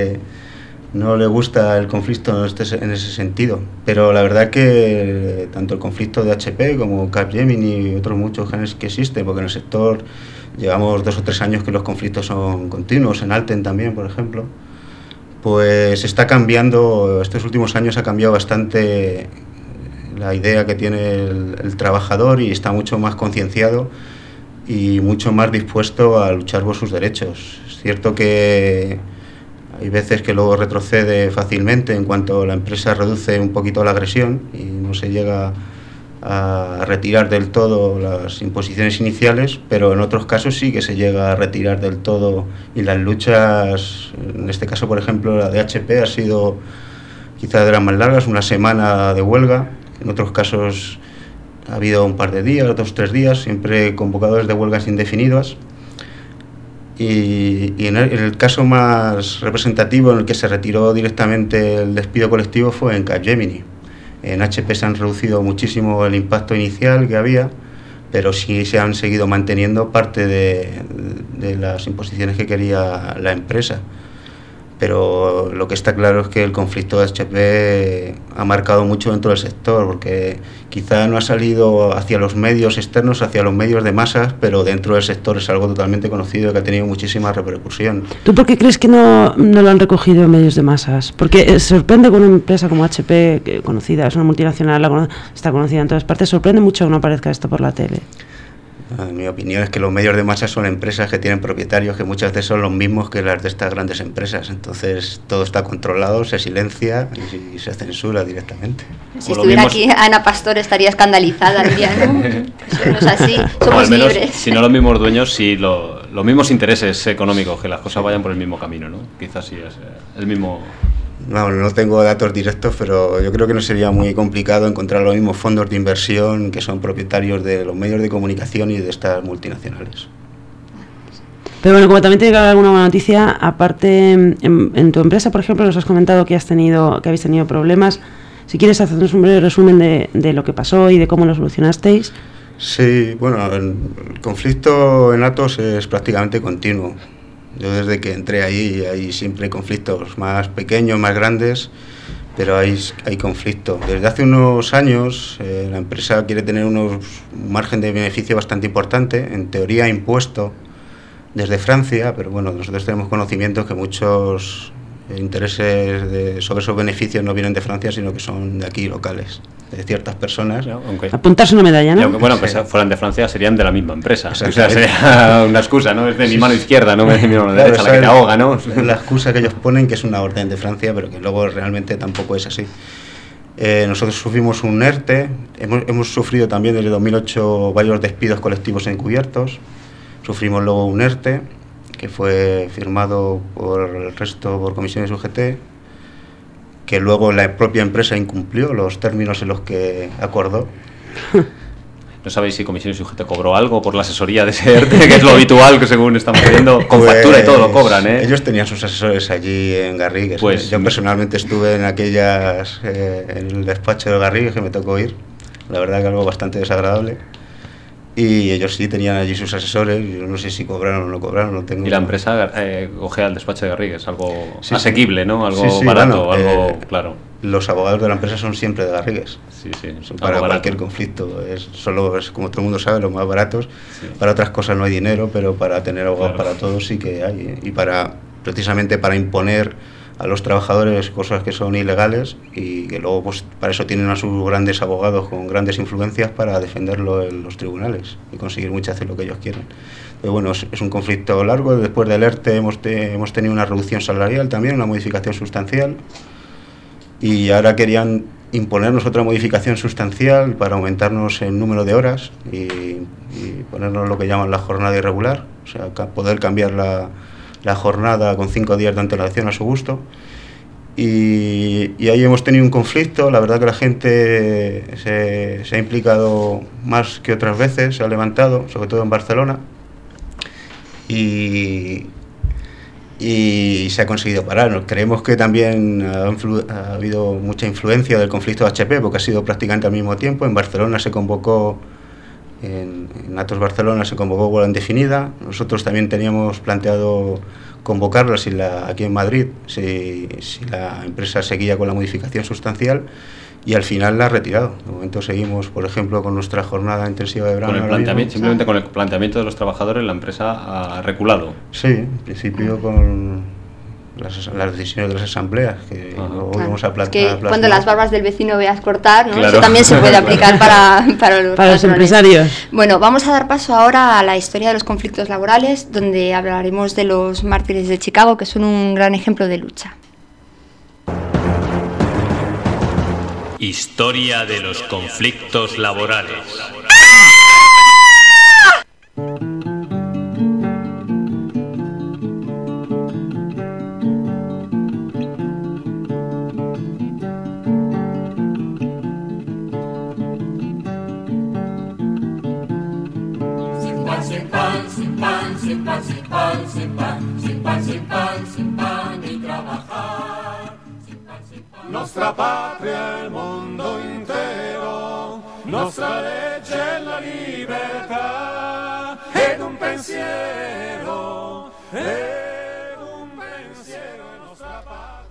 Speaker 8: no le gusta el conflicto en ese sentido. Pero la verdad que tanto el conflicto de HP como Capgemini y otros muchos genes que existen, porque en el sector llevamos 2 o 3 años que los conflictos son continuos, en Alten también, por ejemplo, pues está cambiando, estos últimos años ha cambiado bastante la idea que tiene el trabajador y está mucho más concienciado y mucho más dispuesto a luchar por sus derechos. Es cierto que hay veces que luego retrocede fácilmente en cuanto la empresa reduce un poquito la agresión y no se llega a retirar del todo las imposiciones iniciales, pero en otros casos sí que se llega a retirar del todo y las luchas, en este caso por ejemplo la de HP ha sido quizá de las más largas, 1 semana de huelga. En otros casos ha habido un par de días, 2 o 3 días, siempre convocadores de huelgas indefinidas. Y en el caso más representativo, en el que se retiró directamente el despido colectivo, fue en Capgemini. En HP se han reducido muchísimo el impacto inicial que había, pero sí se han seguido manteniendo parte de las imposiciones que quería la empresa. pero lo que está claro es que el conflicto de HP ha marcado mucho dentro del sector, porque quizá no ha salido hacia los medios externos, hacia los medios de masas, pero dentro del sector es algo totalmente conocido y que ha tenido muchísima repercusión.
Speaker 4: ¿Tú por qué crees que no lo han recogido en medios de masas? Porque sorprende con una empresa como HP, que conocida, es una multinacional, está conocida en todas partes, sorprende mucho que no aparezca esto por la tele.
Speaker 8: Mi opinión es que los medios de masa son empresas que tienen propietarios que muchas veces son los mismos que las de estas grandes empresas. Entonces todo está controlado, se silencia y se censura directamente.
Speaker 3: Si estuviera aquí Ana Pastor estaría escandalizada, diría, ¿no? Eso no es así, somos
Speaker 1: al menos,
Speaker 3: libres.
Speaker 1: Si no los mismos dueños, sí los mismos intereses económicos, que las cosas vayan por el mismo camino, ¿no? Quizás sí es el mismo...
Speaker 8: No tengo datos directos, pero yo creo que no sería muy complicado encontrar los mismos fondos de inversión que son propietarios de los medios de comunicación y de estas multinacionales.
Speaker 4: Pero bueno, como también tiene que haber alguna buena noticia, aparte en tu empresa, por ejemplo, nos has comentado que habéis tenido problemas. Si quieres hacernos un breve resumen de lo que pasó y de cómo lo solucionasteis.
Speaker 8: Sí, bueno, el conflicto en Atos es prácticamente continuo. Yo desde que entré ahí hay siempre conflictos más pequeños, más grandes, pero hay conflicto. Desde hace unos años la empresa quiere tener un margen de beneficio bastante importante, en teoría impuesto desde Francia, pero bueno, nosotros tenemos conocimientos que muchos intereses sobre esos beneficios no vienen de Francia, sino que son de aquí, locales, de ciertas personas.
Speaker 4: Apuntarse una medalla, ¿no?
Speaker 1: Aunque, bueno, pues fueran de Francia serían de la misma empresa. O sea, sería una excusa, ¿no? Es de mi mano izquierda, no es de mi mano derecha, la que te ahoga, ¿no?
Speaker 8: La excusa que ellos ponen, que es una orden de Francia, pero que luego realmente tampoco es así. Nosotros sufrimos un ERTE, hemos sufrido también desde 2008 varios despidos colectivos encubiertos, sufrimos luego un ERTE, que fue firmado por el resto por comisiones UGT, que luego la propia empresa incumplió los términos en los que acordó.
Speaker 1: ¿No sabéis si Comisiones UGT cobró algo por la asesoría de ese ERTE, que es lo habitual que según estamos viendo, con factura y todo lo cobran, ¿eh?
Speaker 8: Ellos tenían sus asesores allí en Garrigues.
Speaker 1: Pues,
Speaker 8: yo personalmente estuve en el despacho de Garrigues, que me tocó ir. La verdad que algo bastante desagradable. Y ellos sí tenían allí sus asesores, yo no sé si cobraron o no cobraron, no tengo...
Speaker 1: Y la empresa ojea al despacho de Garrigues, algo asequible, ¿no? Algo barato,
Speaker 8: bueno,
Speaker 1: algo claro.
Speaker 8: Los abogados de la empresa son siempre de Garrigues.
Speaker 1: Sí.
Speaker 8: Son para cualquier conflicto, es como todo el mundo sabe, los más baratos. Sí. Para otras cosas no hay dinero, pero para tener abogados para todos sí que hay. Y precisamente para imponer a los trabajadores cosas que son ilegales, y que luego pues para eso tienen a sus grandes abogados con grandes influencias para defenderlo en los tribunales y conseguir muchas veces lo que ellos quieren. Pero bueno, es un conflicto largo. Después del ERTE hemos tenido una reducción salarial también, una modificación sustancial, y ahora querían imponernos otra modificación sustancial para aumentarnos el número de horas y ponernos lo que llaman la jornada irregular, o sea, poder cambiar la jornada con 5 días de antelación a su gusto. Y ahí hemos tenido un conflicto. La verdad que la gente se ha implicado más que otras veces, se ha levantado, sobre todo en Barcelona, y se ha conseguido parar. Creemos que también ha habido mucha influencia del conflicto de HP, porque ha sido prácticamente al mismo tiempo. En Barcelona se convocó, en Atos Barcelona se convocó huelga indefinida. Nosotros también teníamos planteado convocarla aquí en Madrid, si la empresa seguía con la modificación sustancial, y al final la ha retirado. De momento seguimos, por ejemplo, con nuestra jornada intensiva de verano.
Speaker 1: Simplemente con el planteamiento de los trabajadores, la empresa ha reculado.
Speaker 8: Sí, en principio con las decisiones de las asambleas, que luego vamos a plantear.
Speaker 3: Cuando las barbas del vecino veas cortar, ¿no?
Speaker 1: Claro.
Speaker 3: Eso también se puede aplicar para
Speaker 4: los empresarios.
Speaker 3: Bueno, vamos a dar paso ahora a la historia de los conflictos laborales, donde hablaremos de los mártires de Chicago, que son un gran ejemplo de lucha.
Speaker 1: Historia de los conflictos laborales.
Speaker 2: Sin pan y trabajar. Nostra patria, il mondo intero, nostra legge la libertà, ed un pensiero è nostra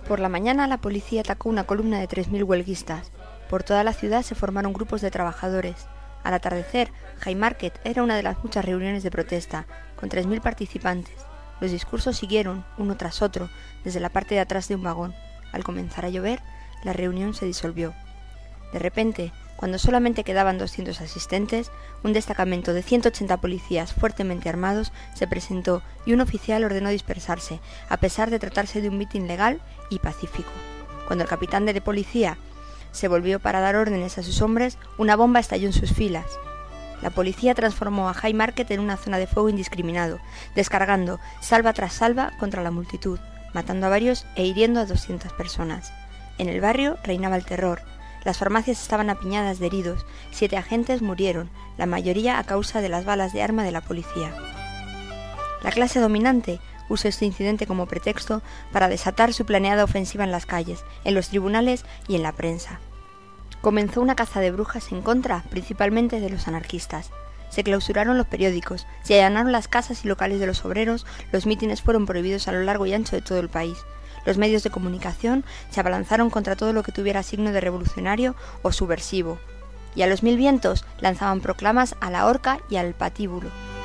Speaker 3: Por la mañana la policía atacó una columna de 3.000 huelguistas. Por toda la ciudad se formaron grupos de trabajadores. Al atardecer, Haymarket era una de las muchas reuniones de protesta, con 3.000 participantes. Los discursos siguieron, uno tras otro, desde la parte de atrás de un vagón. Al comenzar a llover, la reunión se disolvió. De repente, cuando solamente quedaban 200 asistentes, un destacamento de 180 policías fuertemente armados se presentó y un oficial ordenó dispersarse, a pesar de tratarse de un mitin legal y pacífico. Cuando el capitán de policía se volvió para dar órdenes a sus hombres, una bomba estalló en sus filas. La policía transformó a Haymarket en una zona de fuego indiscriminado, descargando salva tras salva contra la multitud, matando a varios e hiriendo a 200 personas. En el barrio reinaba el terror. Las farmacias estaban apiñadas de heridos, 7 agentes murieron, la mayoría a causa de las balas de arma de la policía. La clase dominante usó este incidente como pretexto para desatar su planeada ofensiva en las calles, en los tribunales y en la prensa. Comenzó una caza de brujas en contra, principalmente de los anarquistas. Se clausuraron los periódicos, se allanaron las casas y locales de los obreros, los mítines fueron prohibidos a lo largo y ancho de todo el país. Los medios de comunicación se abalanzaron contra todo lo que tuviera signo de revolucionario o subversivo, y a los 1000 vientos lanzaban proclamas a la horca y al patíbulo.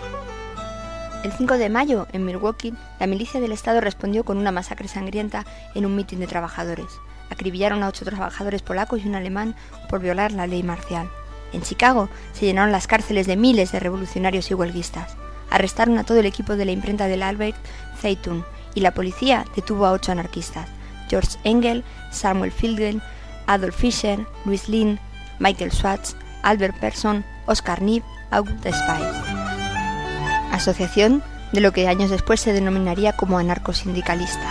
Speaker 3: El 5 de mayo, en Milwaukee, la milicia del Estado respondió con una masacre sangrienta en un mitin de trabajadores. Acribillaron a 8 trabajadores polacos y un alemán por violar la ley marcial. En Chicago se llenaron las cárceles de miles de revolucionarios y huelguistas. Arrestaron a todo el equipo de la imprenta del Albert Zeitung, y la policía detuvo a 8 anarquistas: George Engel, Samuel Fielding, Adolf Fischer, Louis Lin, Michael Schwartz, Albert Persson, Oscar Nib, August Spies. Asociación de lo que años después se denominaría como anarcosindicalista.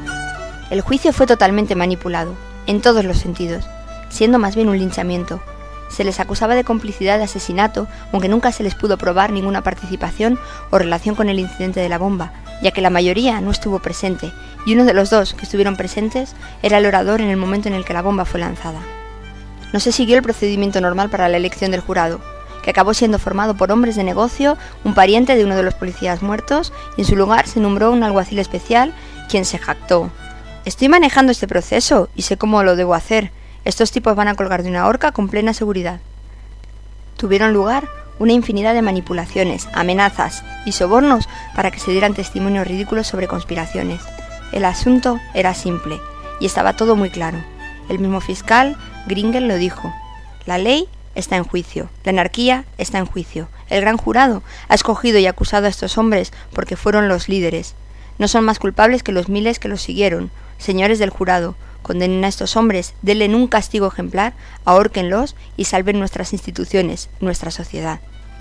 Speaker 3: El juicio fue totalmente manipulado, en todos los sentidos, siendo más bien un linchamiento. Se les acusaba de complicidad de asesinato, aunque nunca se les pudo probar ninguna participación o relación con el incidente de la bomba, ya que la mayoría no estuvo presente, y uno de los 2 que estuvieron presentes era el orador en el momento en el que la bomba fue lanzada. No se siguió el procedimiento normal para la elección del jurado, que acabó siendo formado por hombres de negocio, un pariente de uno de los policías muertos, y en su lugar se nombró un alguacil especial, quien se jactó: «Estoy manejando este proceso y sé cómo lo debo hacer. Estos tipos van a colgar de una horca con plena seguridad». Tuvieron lugar una infinidad de manipulaciones, amenazas y sobornos para que se dieran testimonios ridículos sobre conspiraciones. El asunto era simple y estaba todo muy claro. El mismo fiscal, Gringel, lo dijo: «La ley está en juicio, la anarquía está en juicio. El gran jurado ha escogido y acusado a estos hombres porque fueron los líderes. No son más culpables que los miles que los siguieron. Señores del jurado, condenen a estos hombres, denle un castigo ejemplar, ahórquenlos y salven nuestras instituciones, nuestra sociedad».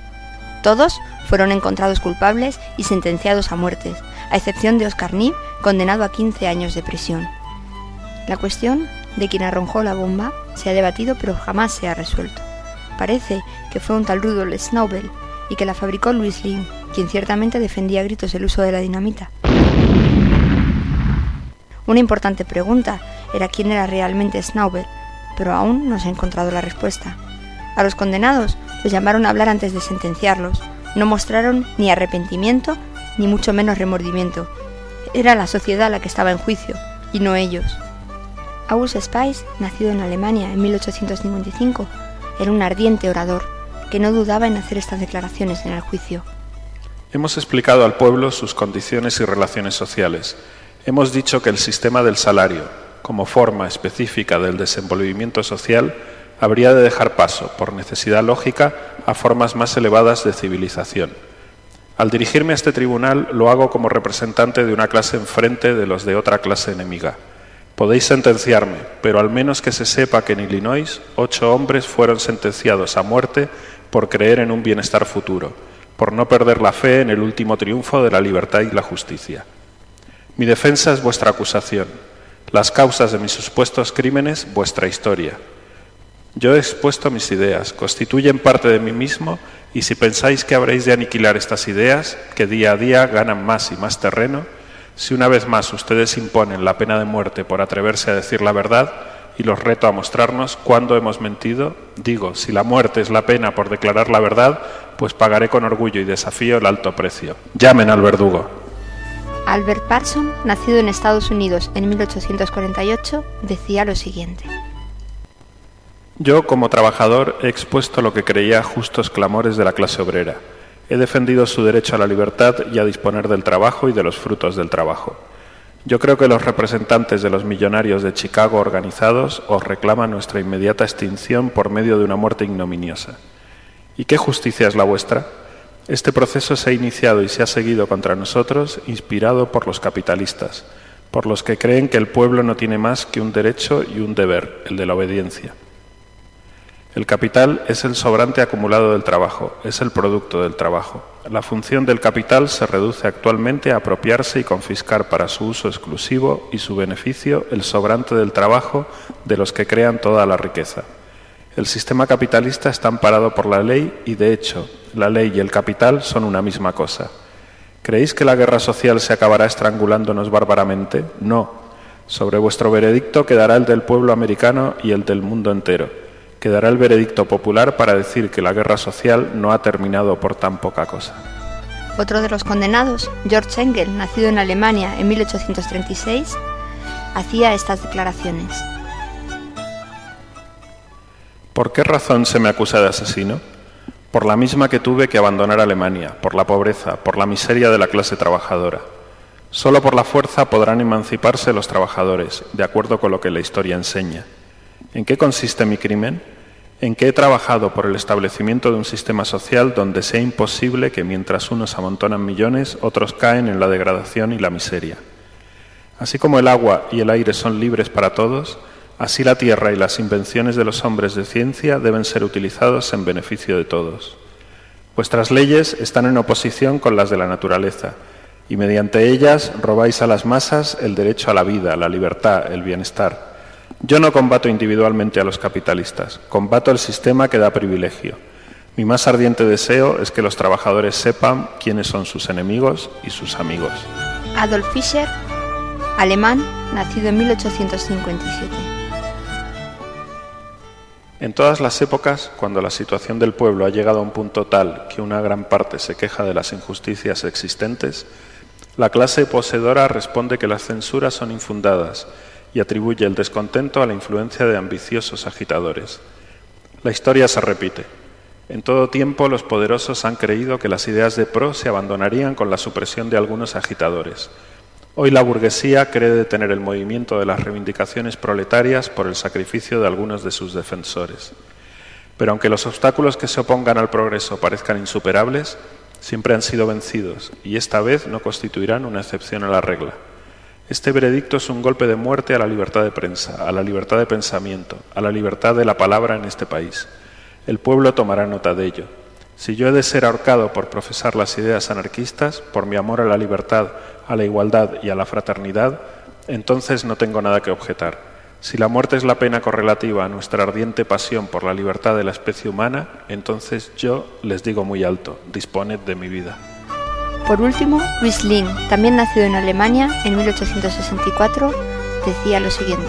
Speaker 3: Todos fueron encontrados culpables y sentenciados a muerte, a excepción de Oscar Nib, condenado a 15 años de prisión. La cuestión de quien arrojó la bomba se ha debatido pero jamás se ha resuelto. Parece que fue un tal Rudolf Schnaubel y que la fabricó Louis Lin, quien ciertamente defendía a gritos el uso de la dinamita. Una importante pregunta era quién era realmente Schnaubel, pero aún no se ha encontrado la respuesta. A los condenados los llamaron a hablar antes de sentenciarlos. No mostraron ni arrepentimiento ni mucho menos remordimiento. Era la sociedad la que estaba en juicio y no ellos. August Spies, nacido en Alemania en 1855, era un ardiente orador que no dudaba en hacer estas declaraciones en el juicio.
Speaker 12: Hemos explicado al pueblo sus condiciones y relaciones sociales. Hemos dicho que el sistema del salario, como forma específica del desenvolvimiento social, habría de dejar paso, por necesidad lógica, a formas más elevadas de civilización. Al dirigirme a este tribunal, lo hago como representante de una clase enfrente de los de otra clase enemiga. Podéis sentenciarme, pero al menos que se sepa que en Illinois 8 hombres fueron sentenciados a muerte por creer en un bienestar futuro, por no perder la fe en el último triunfo de la libertad y la justicia. Mi defensa es vuestra acusación, las causas de mis supuestos crímenes, vuestra historia. Yo he expuesto mis ideas, constituyen parte de mí mismo, y si pensáis que habréis de aniquilar estas ideas, que día a día ganan más y más terreno, si una vez más ustedes imponen la pena de muerte por atreverse a decir la verdad, y los reto a mostrarnos cuándo hemos mentido, digo, si la muerte es la pena por declarar la verdad, pues pagaré con orgullo y desafío el alto precio. Llamen al verdugo.
Speaker 3: Albert Parson, nacido en Estados Unidos en 1848, decía lo siguiente:
Speaker 12: Yo, como trabajador, he expuesto lo que creía justos clamores de la clase obrera. He defendido su derecho a la libertad y a disponer del trabajo y de los frutos del trabajo. Yo creo que los representantes de los millonarios de Chicago organizados os reclaman nuestra inmediata extinción por medio de una muerte ignominiosa. ¿Y qué justicia es la vuestra? Este proceso se ha iniciado y se ha seguido contra nosotros, inspirado por los capitalistas, por los que creen que el pueblo no tiene más que un derecho y un deber, el de la obediencia. El capital es el sobrante acumulado del trabajo, es el producto del trabajo. La función del capital se reduce actualmente a apropiarse y confiscar para su uso exclusivo y su beneficio el sobrante del trabajo de los que crean toda la riqueza. El sistema capitalista está amparado por la ley y, de hecho, la ley y el capital son una misma cosa. ¿Creéis que la guerra social se acabará estrangulándonos bárbaramente? No. Sobre vuestro veredicto quedará el del pueblo americano y el del mundo entero. Quedará el veredicto popular para decir que la guerra social no ha terminado por tan poca cosa.
Speaker 3: Otro de los condenados, George Engels, nacido en Alemania en 1836, hacía estas declaraciones:
Speaker 12: ¿Por qué razón se me acusa de asesino? Por la misma que tuve que abandonar Alemania, por la pobreza, por la miseria de la clase trabajadora. Solo por la fuerza podrán emanciparse los trabajadores, de acuerdo con lo que la historia enseña. ¿En qué consiste mi crimen? En que he trabajado por el establecimiento de un sistema social donde sea imposible que mientras unos amontonan millones, otros caen en la degradación y la miseria. Así como el agua y el aire son libres para todos, así la tierra y las invenciones de los hombres de ciencia deben ser utilizados en beneficio de todos. Vuestras leyes están en oposición con las de la naturaleza, y mediante ellas robáis a las masas el derecho a la vida, la libertad, el bienestar. Yo no combato individualmente a los capitalistas, combato el sistema que da privilegio. Mi más ardiente deseo es que los trabajadores sepan quiénes son sus enemigos y sus amigos.
Speaker 3: Adolf Fischer, alemán, nacido en 1857.
Speaker 12: En todas las épocas, cuando la situación del pueblo ha llegado a un punto tal que una gran parte se queja de las injusticias existentes, la clase poseedora responde que las censuras son infundadas y atribuye el descontento a la influencia de ambiciosos agitadores. La historia se repite. En todo tiempo los poderosos han creído que las ideas de pro se abandonarían con la supresión de algunos agitadores. Hoy la burguesía cree detener el movimiento de las reivindicaciones proletarias por el sacrificio de algunos de sus defensores. Pero aunque los obstáculos que se opongan al progreso parezcan insuperables, siempre han sido vencidos y esta vez no constituirán una excepción a la regla. Este veredicto es un golpe de muerte a la libertad de prensa, a la libertad de pensamiento, a la libertad de la palabra en este país. El pueblo tomará nota de ello. Si yo he de ser ahorcado por profesar las ideas anarquistas, por mi amor a la libertad, a la igualdad y a la fraternidad, entonces no tengo nada que objetar. Si la muerte es la pena correlativa a nuestra ardiente pasión por la libertad de la especie humana, entonces yo les digo muy alto, disponed de mi vida.
Speaker 3: Por último, Louis Lehn, también nacido en Alemania en 1864, decía lo siguiente: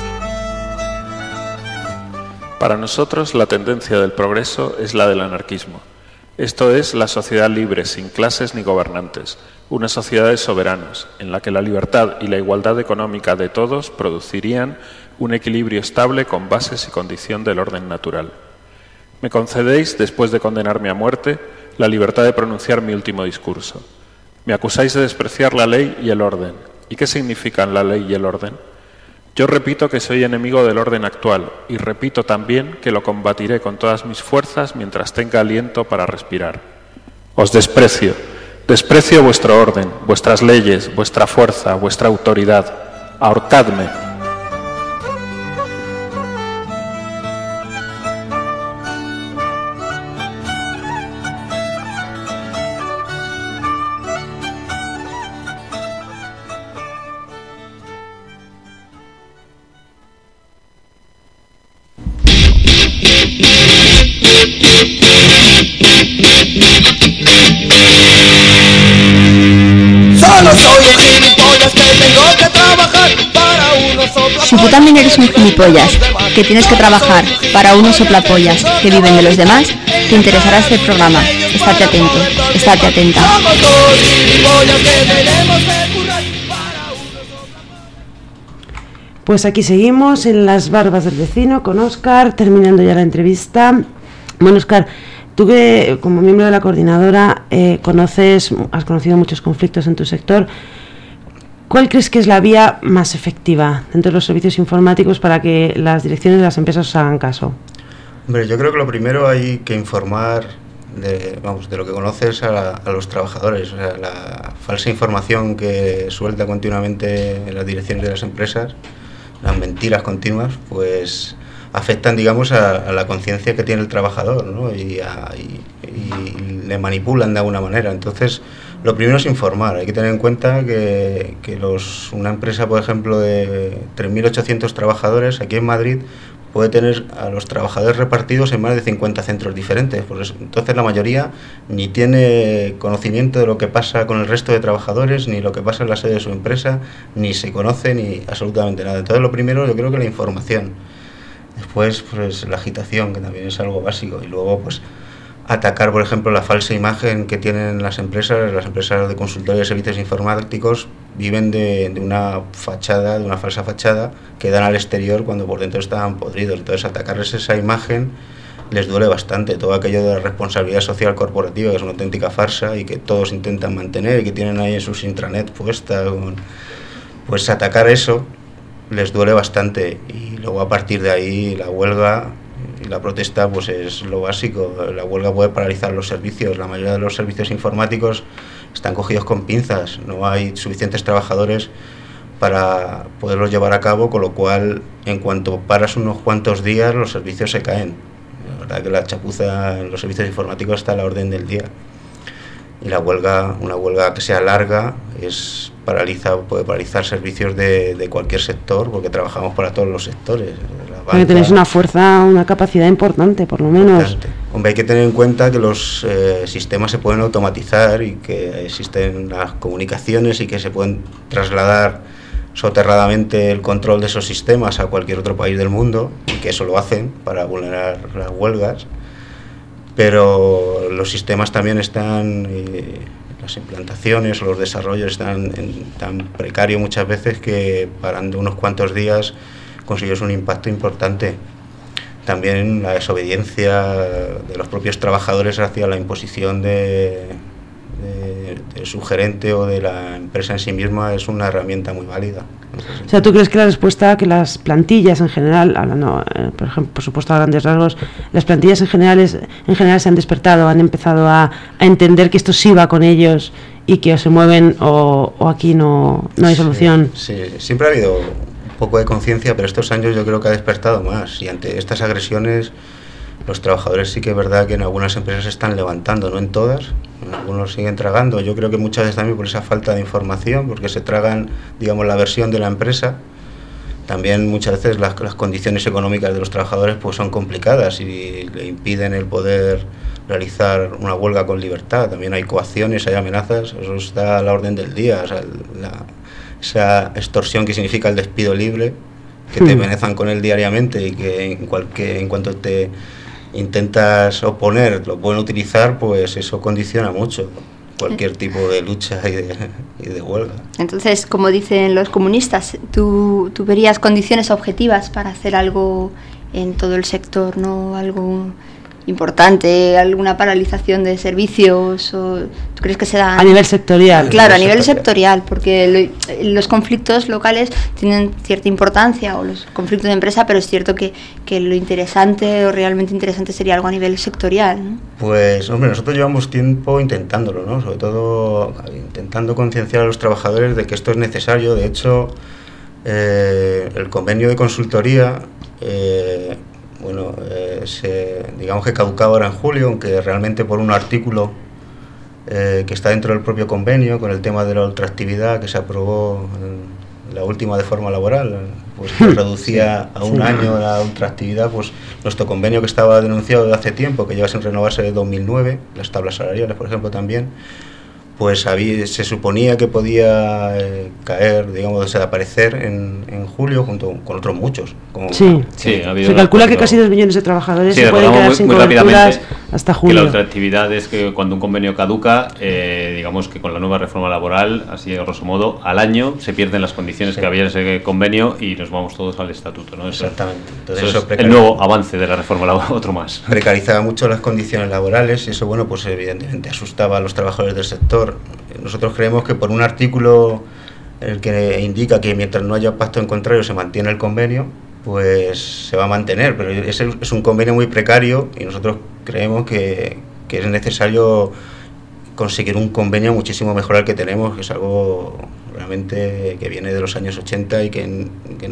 Speaker 12: Para nosotros la tendencia del progreso es la del anarquismo. Esto es la sociedad libre, sin clases ni gobernantes, una sociedad de soberanos, en la que la libertad y la igualdad económica de todos producirían un equilibrio estable con bases y condición del orden natural. Me concedéis, después de condenarme a muerte, la libertad de pronunciar mi último discurso. Me acusáis de despreciar la ley y el orden. ¿Y qué significan la ley y el orden? Yo repito que soy enemigo del orden actual y repito también que lo combatiré con todas mis fuerzas mientras tenga aliento para respirar. Os desprecio. Desprecio vuestro orden, vuestras leyes, vuestra fuerza, vuestra autoridad. Ahorcadme.
Speaker 3: Si tú también eres un gilipollas, que tienes que trabajar para unos soplapollas que viven de los demás, te interesará este programa. Estate atento, estate atenta.
Speaker 4: Pues aquí seguimos en las barbas del vecino con Óscar, terminando ya la entrevista. Bueno, Óscar, tú que como miembro de la coordinadora has conocido muchos conflictos en tu sector. ¿Cuál crees que es la vía más efectiva dentro de los servicios informáticos para que las direcciones de las empresas os hagan caso?
Speaker 8: Hombre, yo creo que lo primero hay que informar de lo que conoces a los trabajadores. O sea, la falsa información que suelta continuamente en las direcciones de las empresas, las mentiras continuas, pues afectan, digamos, a la conciencia que tiene el trabajador, ¿no? Y le manipulan de alguna manera. Entonces, lo primero es informar. Hay que tener en cuenta que una empresa, por ejemplo, de 3.800 trabajadores aquí en Madrid puede tener a los trabajadores repartidos en más de 50 centros diferentes. Pues entonces la mayoría ni tiene conocimiento de lo que pasa con el resto de trabajadores, ni lo que pasa en la sede de su empresa, ni se conoce ni absolutamente nada. Entonces lo primero yo creo que la información. Después pues la agitación, que también es algo básico, y luego pues atacar, por ejemplo, la falsa imagen que tienen las empresas de consultoría de servicios informáticos viven de una fachada, de una falsa fachada que dan al exterior cuando por dentro están podridos. Entonces atacarles esa imagen les duele bastante. Todo aquello de la responsabilidad social corporativa, que es una auténtica farsa y que todos intentan mantener y que tienen ahí en sus intranet puestas, pues atacar eso les duele bastante. Y luego a partir de ahí la huelga y la protesta pues es lo básico. La huelga puede paralizar los servicios. La mayoría de los servicios informáticos están cogidos con pinzas, no hay suficientes trabajadores para poderlos llevar a cabo, con lo cual en cuanto paras unos cuantos días los servicios se caen. La verdad que la chapuza en los servicios informáticos está a la orden del día. Y la huelga, una huelga que sea larga, puede paralizar servicios de cualquier sector, porque trabajamos para todos los sectores.
Speaker 4: Porque tenéis una fuerza, una capacidad importante, por lo menos.
Speaker 8: Importante. Hombre, hay que tener en cuenta que los sistemas se pueden automatizar y que existen las comunicaciones y que se pueden trasladar soterradamente el control de esos sistemas a cualquier otro país del mundo, y que eso lo hacen para vulnerar las huelgas. Pero los sistemas también están, las implantaciones o los desarrollos están tan precarios muchas veces que parando unos cuantos días consigues un impacto importante. También la desobediencia de los propios trabajadores hacia la imposición de su gerente o de la empresa en sí misma es una herramienta muy válida.
Speaker 4: O sea, ¿tú crees que la respuesta a que las plantillas en general, hablando, por ejemplo, por supuesto a grandes rasgos, las plantillas en general se han despertado, han empezado a entender que esto sí va con ellos y que o se mueven o aquí no hay solución?
Speaker 8: Sí, siempre ha habido un poco de conciencia, pero estos años yo creo que ha despertado más, y ante estas agresiones los trabajadores sí que es verdad que en algunas empresas se están levantando, no en todas, algunos siguen tragando. Yo creo que muchas veces también por esa falta de información, porque se tragan, digamos, la versión de la empresa. También muchas veces las condiciones económicas de los trabajadores pues son complicadas y le impiden el poder realizar una huelga con libertad. También hay coacciones, hay amenazas, eso está a la orden del día. O sea, esa extorsión que significa el despido libre, que te amenazan con él diariamente y que en cuanto te intentas oponer lo pueden utilizar, pues eso condiciona mucho cualquier tipo de lucha y de huelga.
Speaker 3: Entonces, como dicen los comunistas, ¿tú verías condiciones objetivas para hacer algo en todo el sector, no algo importante, alguna paralización de servicios? ¿O tú crees que se da
Speaker 4: a nivel sectorial?
Speaker 3: Claro, a nivel sectorial, porque los conflictos locales tienen cierta importancia, o los conflictos de empresa, pero es cierto que lo interesante o realmente interesante sería algo a nivel sectorial, ¿no?
Speaker 8: Pues, hombre, nosotros llevamos tiempo intentándolo, ¿no? Sobre todo intentando concienciar a los trabajadores de que esto es necesario. De hecho, el convenio de consultoría digamos que caducaba ahora en julio, aunque realmente por un artículo que está dentro del propio convenio, con el tema de la ultraactividad que se aprobó en la última reforma laboral, pues que reducía a un año la ultraactividad. Pues nuestro convenio, que estaba denunciado desde hace tiempo, que lleva sin renovarse de 2009, las tablas salariales, por ejemplo, también, pues se suponía que podía caer, digamos, desaparecer en julio junto con otros muchos.
Speaker 4: Se calcula que casi 2 millones de trabajadores se pueden quedar sin coberturas hasta
Speaker 1: Que
Speaker 4: julio.
Speaker 1: la otra actividad es que cuando un convenio caduca, digamos que con la nueva reforma laboral, así a grosso modo, al año se pierden las condiciones que había en ese convenio y nos vamos todos al estatuto, ¿no?
Speaker 8: Exactamente. Entonces,
Speaker 1: eso es el nuevo avance de la reforma laboral, otro más.
Speaker 8: Precarizaba mucho las condiciones laborales y eso, bueno, pues evidentemente asustaba a los trabajadores del sector. Nosotros creemos que por un artículo el que indica que mientras no haya pacto en contrario se mantiene el convenio, pues se va a mantener, pero es un convenio muy precario y nosotros creemos que es necesario conseguir un convenio muchísimo mejor al que tenemos, que es algo realmente que viene de los años 80 y que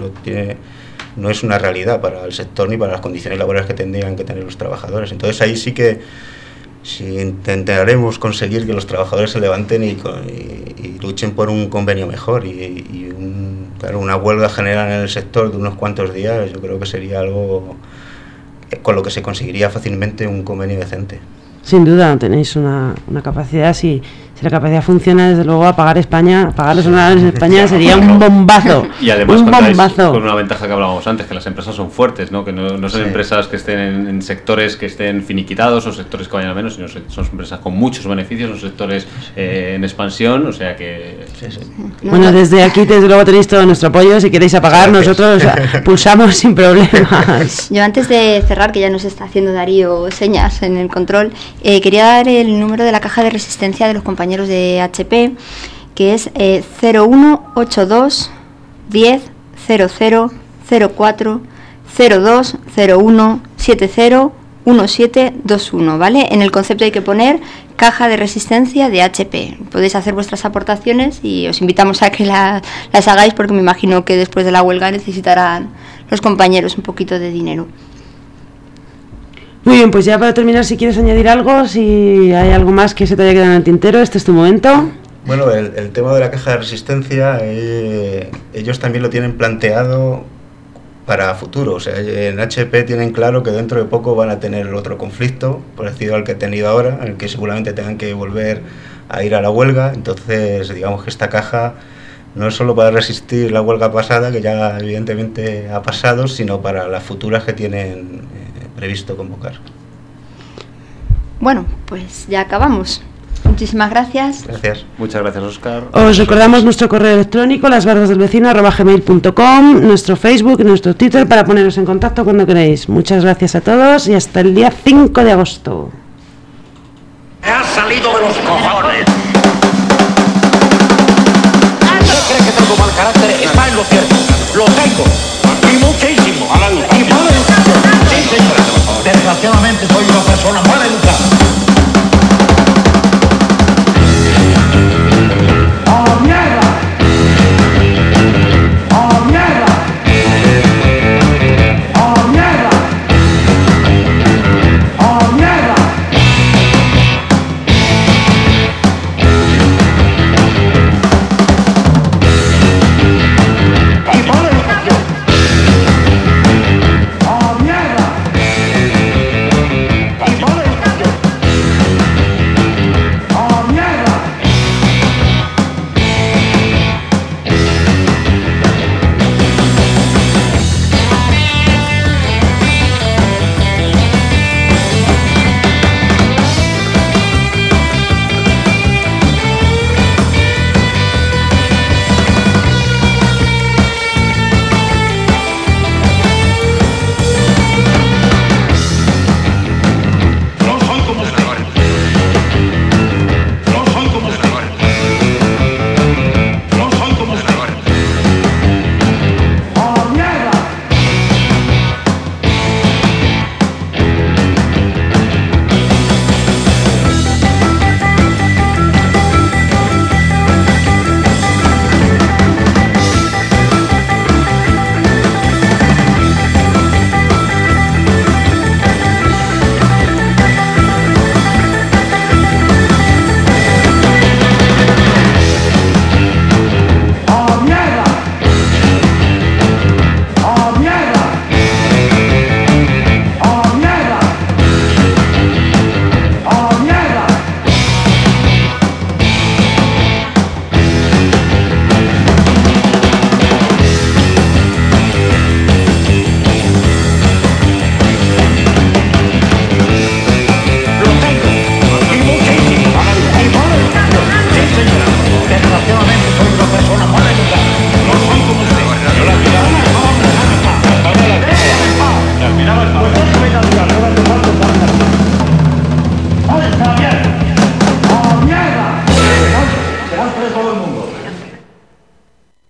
Speaker 8: no es una realidad para el sector ni para las condiciones laborales que tendrían que tener los trabajadores. Entonces ahí sí que intentaremos conseguir que los trabajadores se levanten y luchen por un convenio mejor claro, una huelga general en el sector de unos cuantos días, yo creo que sería algo con lo que se conseguiría fácilmente un convenio decente.
Speaker 4: Sin duda, tenéis una capacidad, si la capacidad funciona, desde luego pagar los honorarios en España sería un bombazo.
Speaker 1: Y además
Speaker 4: un
Speaker 1: contáis
Speaker 4: bombazo.
Speaker 1: con una ventaja que hablábamos antes, que las empresas son fuertes, ¿no? Que no son empresas que estén en sectores que estén finiquitados o sectores que vayan a menos, sino son empresas con muchos beneficios, son sectores en expansión, o sea que...
Speaker 4: Bueno, desde aquí desde luego tenéis todo nuestro apoyo, si queréis apagar nosotros pulsamos sin problemas.
Speaker 3: Yo antes de cerrar, que ya nos está haciendo Darío señas en el control, quería dar el número de la caja de resistencia de los compañeros de HP, que es 0182 10 00 04 02 01 70 1721, ¿vale? En el concepto hay que poner caja de resistencia de HP. Podéis hacer vuestras aportaciones y os invitamos a que las hagáis, porque me imagino que después de la huelga necesitarán los compañeros un poquito de dinero.
Speaker 4: Muy bien, pues ya para terminar, si quieres añadir algo, si hay algo más que se te haya quedado en el tintero, este es tu momento.
Speaker 8: Bueno, el tema de la caja de resistencia, ellos también lo tienen planteado para futuro. O sea, en HP tienen claro que dentro de poco van a tener otro conflicto, parecido al que he tenido ahora, en el que seguramente tengan que volver a ir a la huelga. Entonces, digamos que esta caja no es solo para resistir la huelga pasada, que ya evidentemente ha pasado, sino para las futuras que tienen previsto convocar.
Speaker 3: Bueno, pues ya acabamos. Muchísimas gracias.
Speaker 8: Gracias.
Speaker 1: Muchas gracias, Óscar.
Speaker 4: Os recordamos nuestro correo electrónico, lasbardasdelvecino@gmail.com, nuestro Facebook y nuestro Twitter para poneros en contacto cuando queréis. Muchas gracias a todos y hasta el día 5 de agosto.
Speaker 13: ¡Me has salido de los cojones! ¿Qué crees que tengo mal carácter? Está en lo cierto. Lo tengo.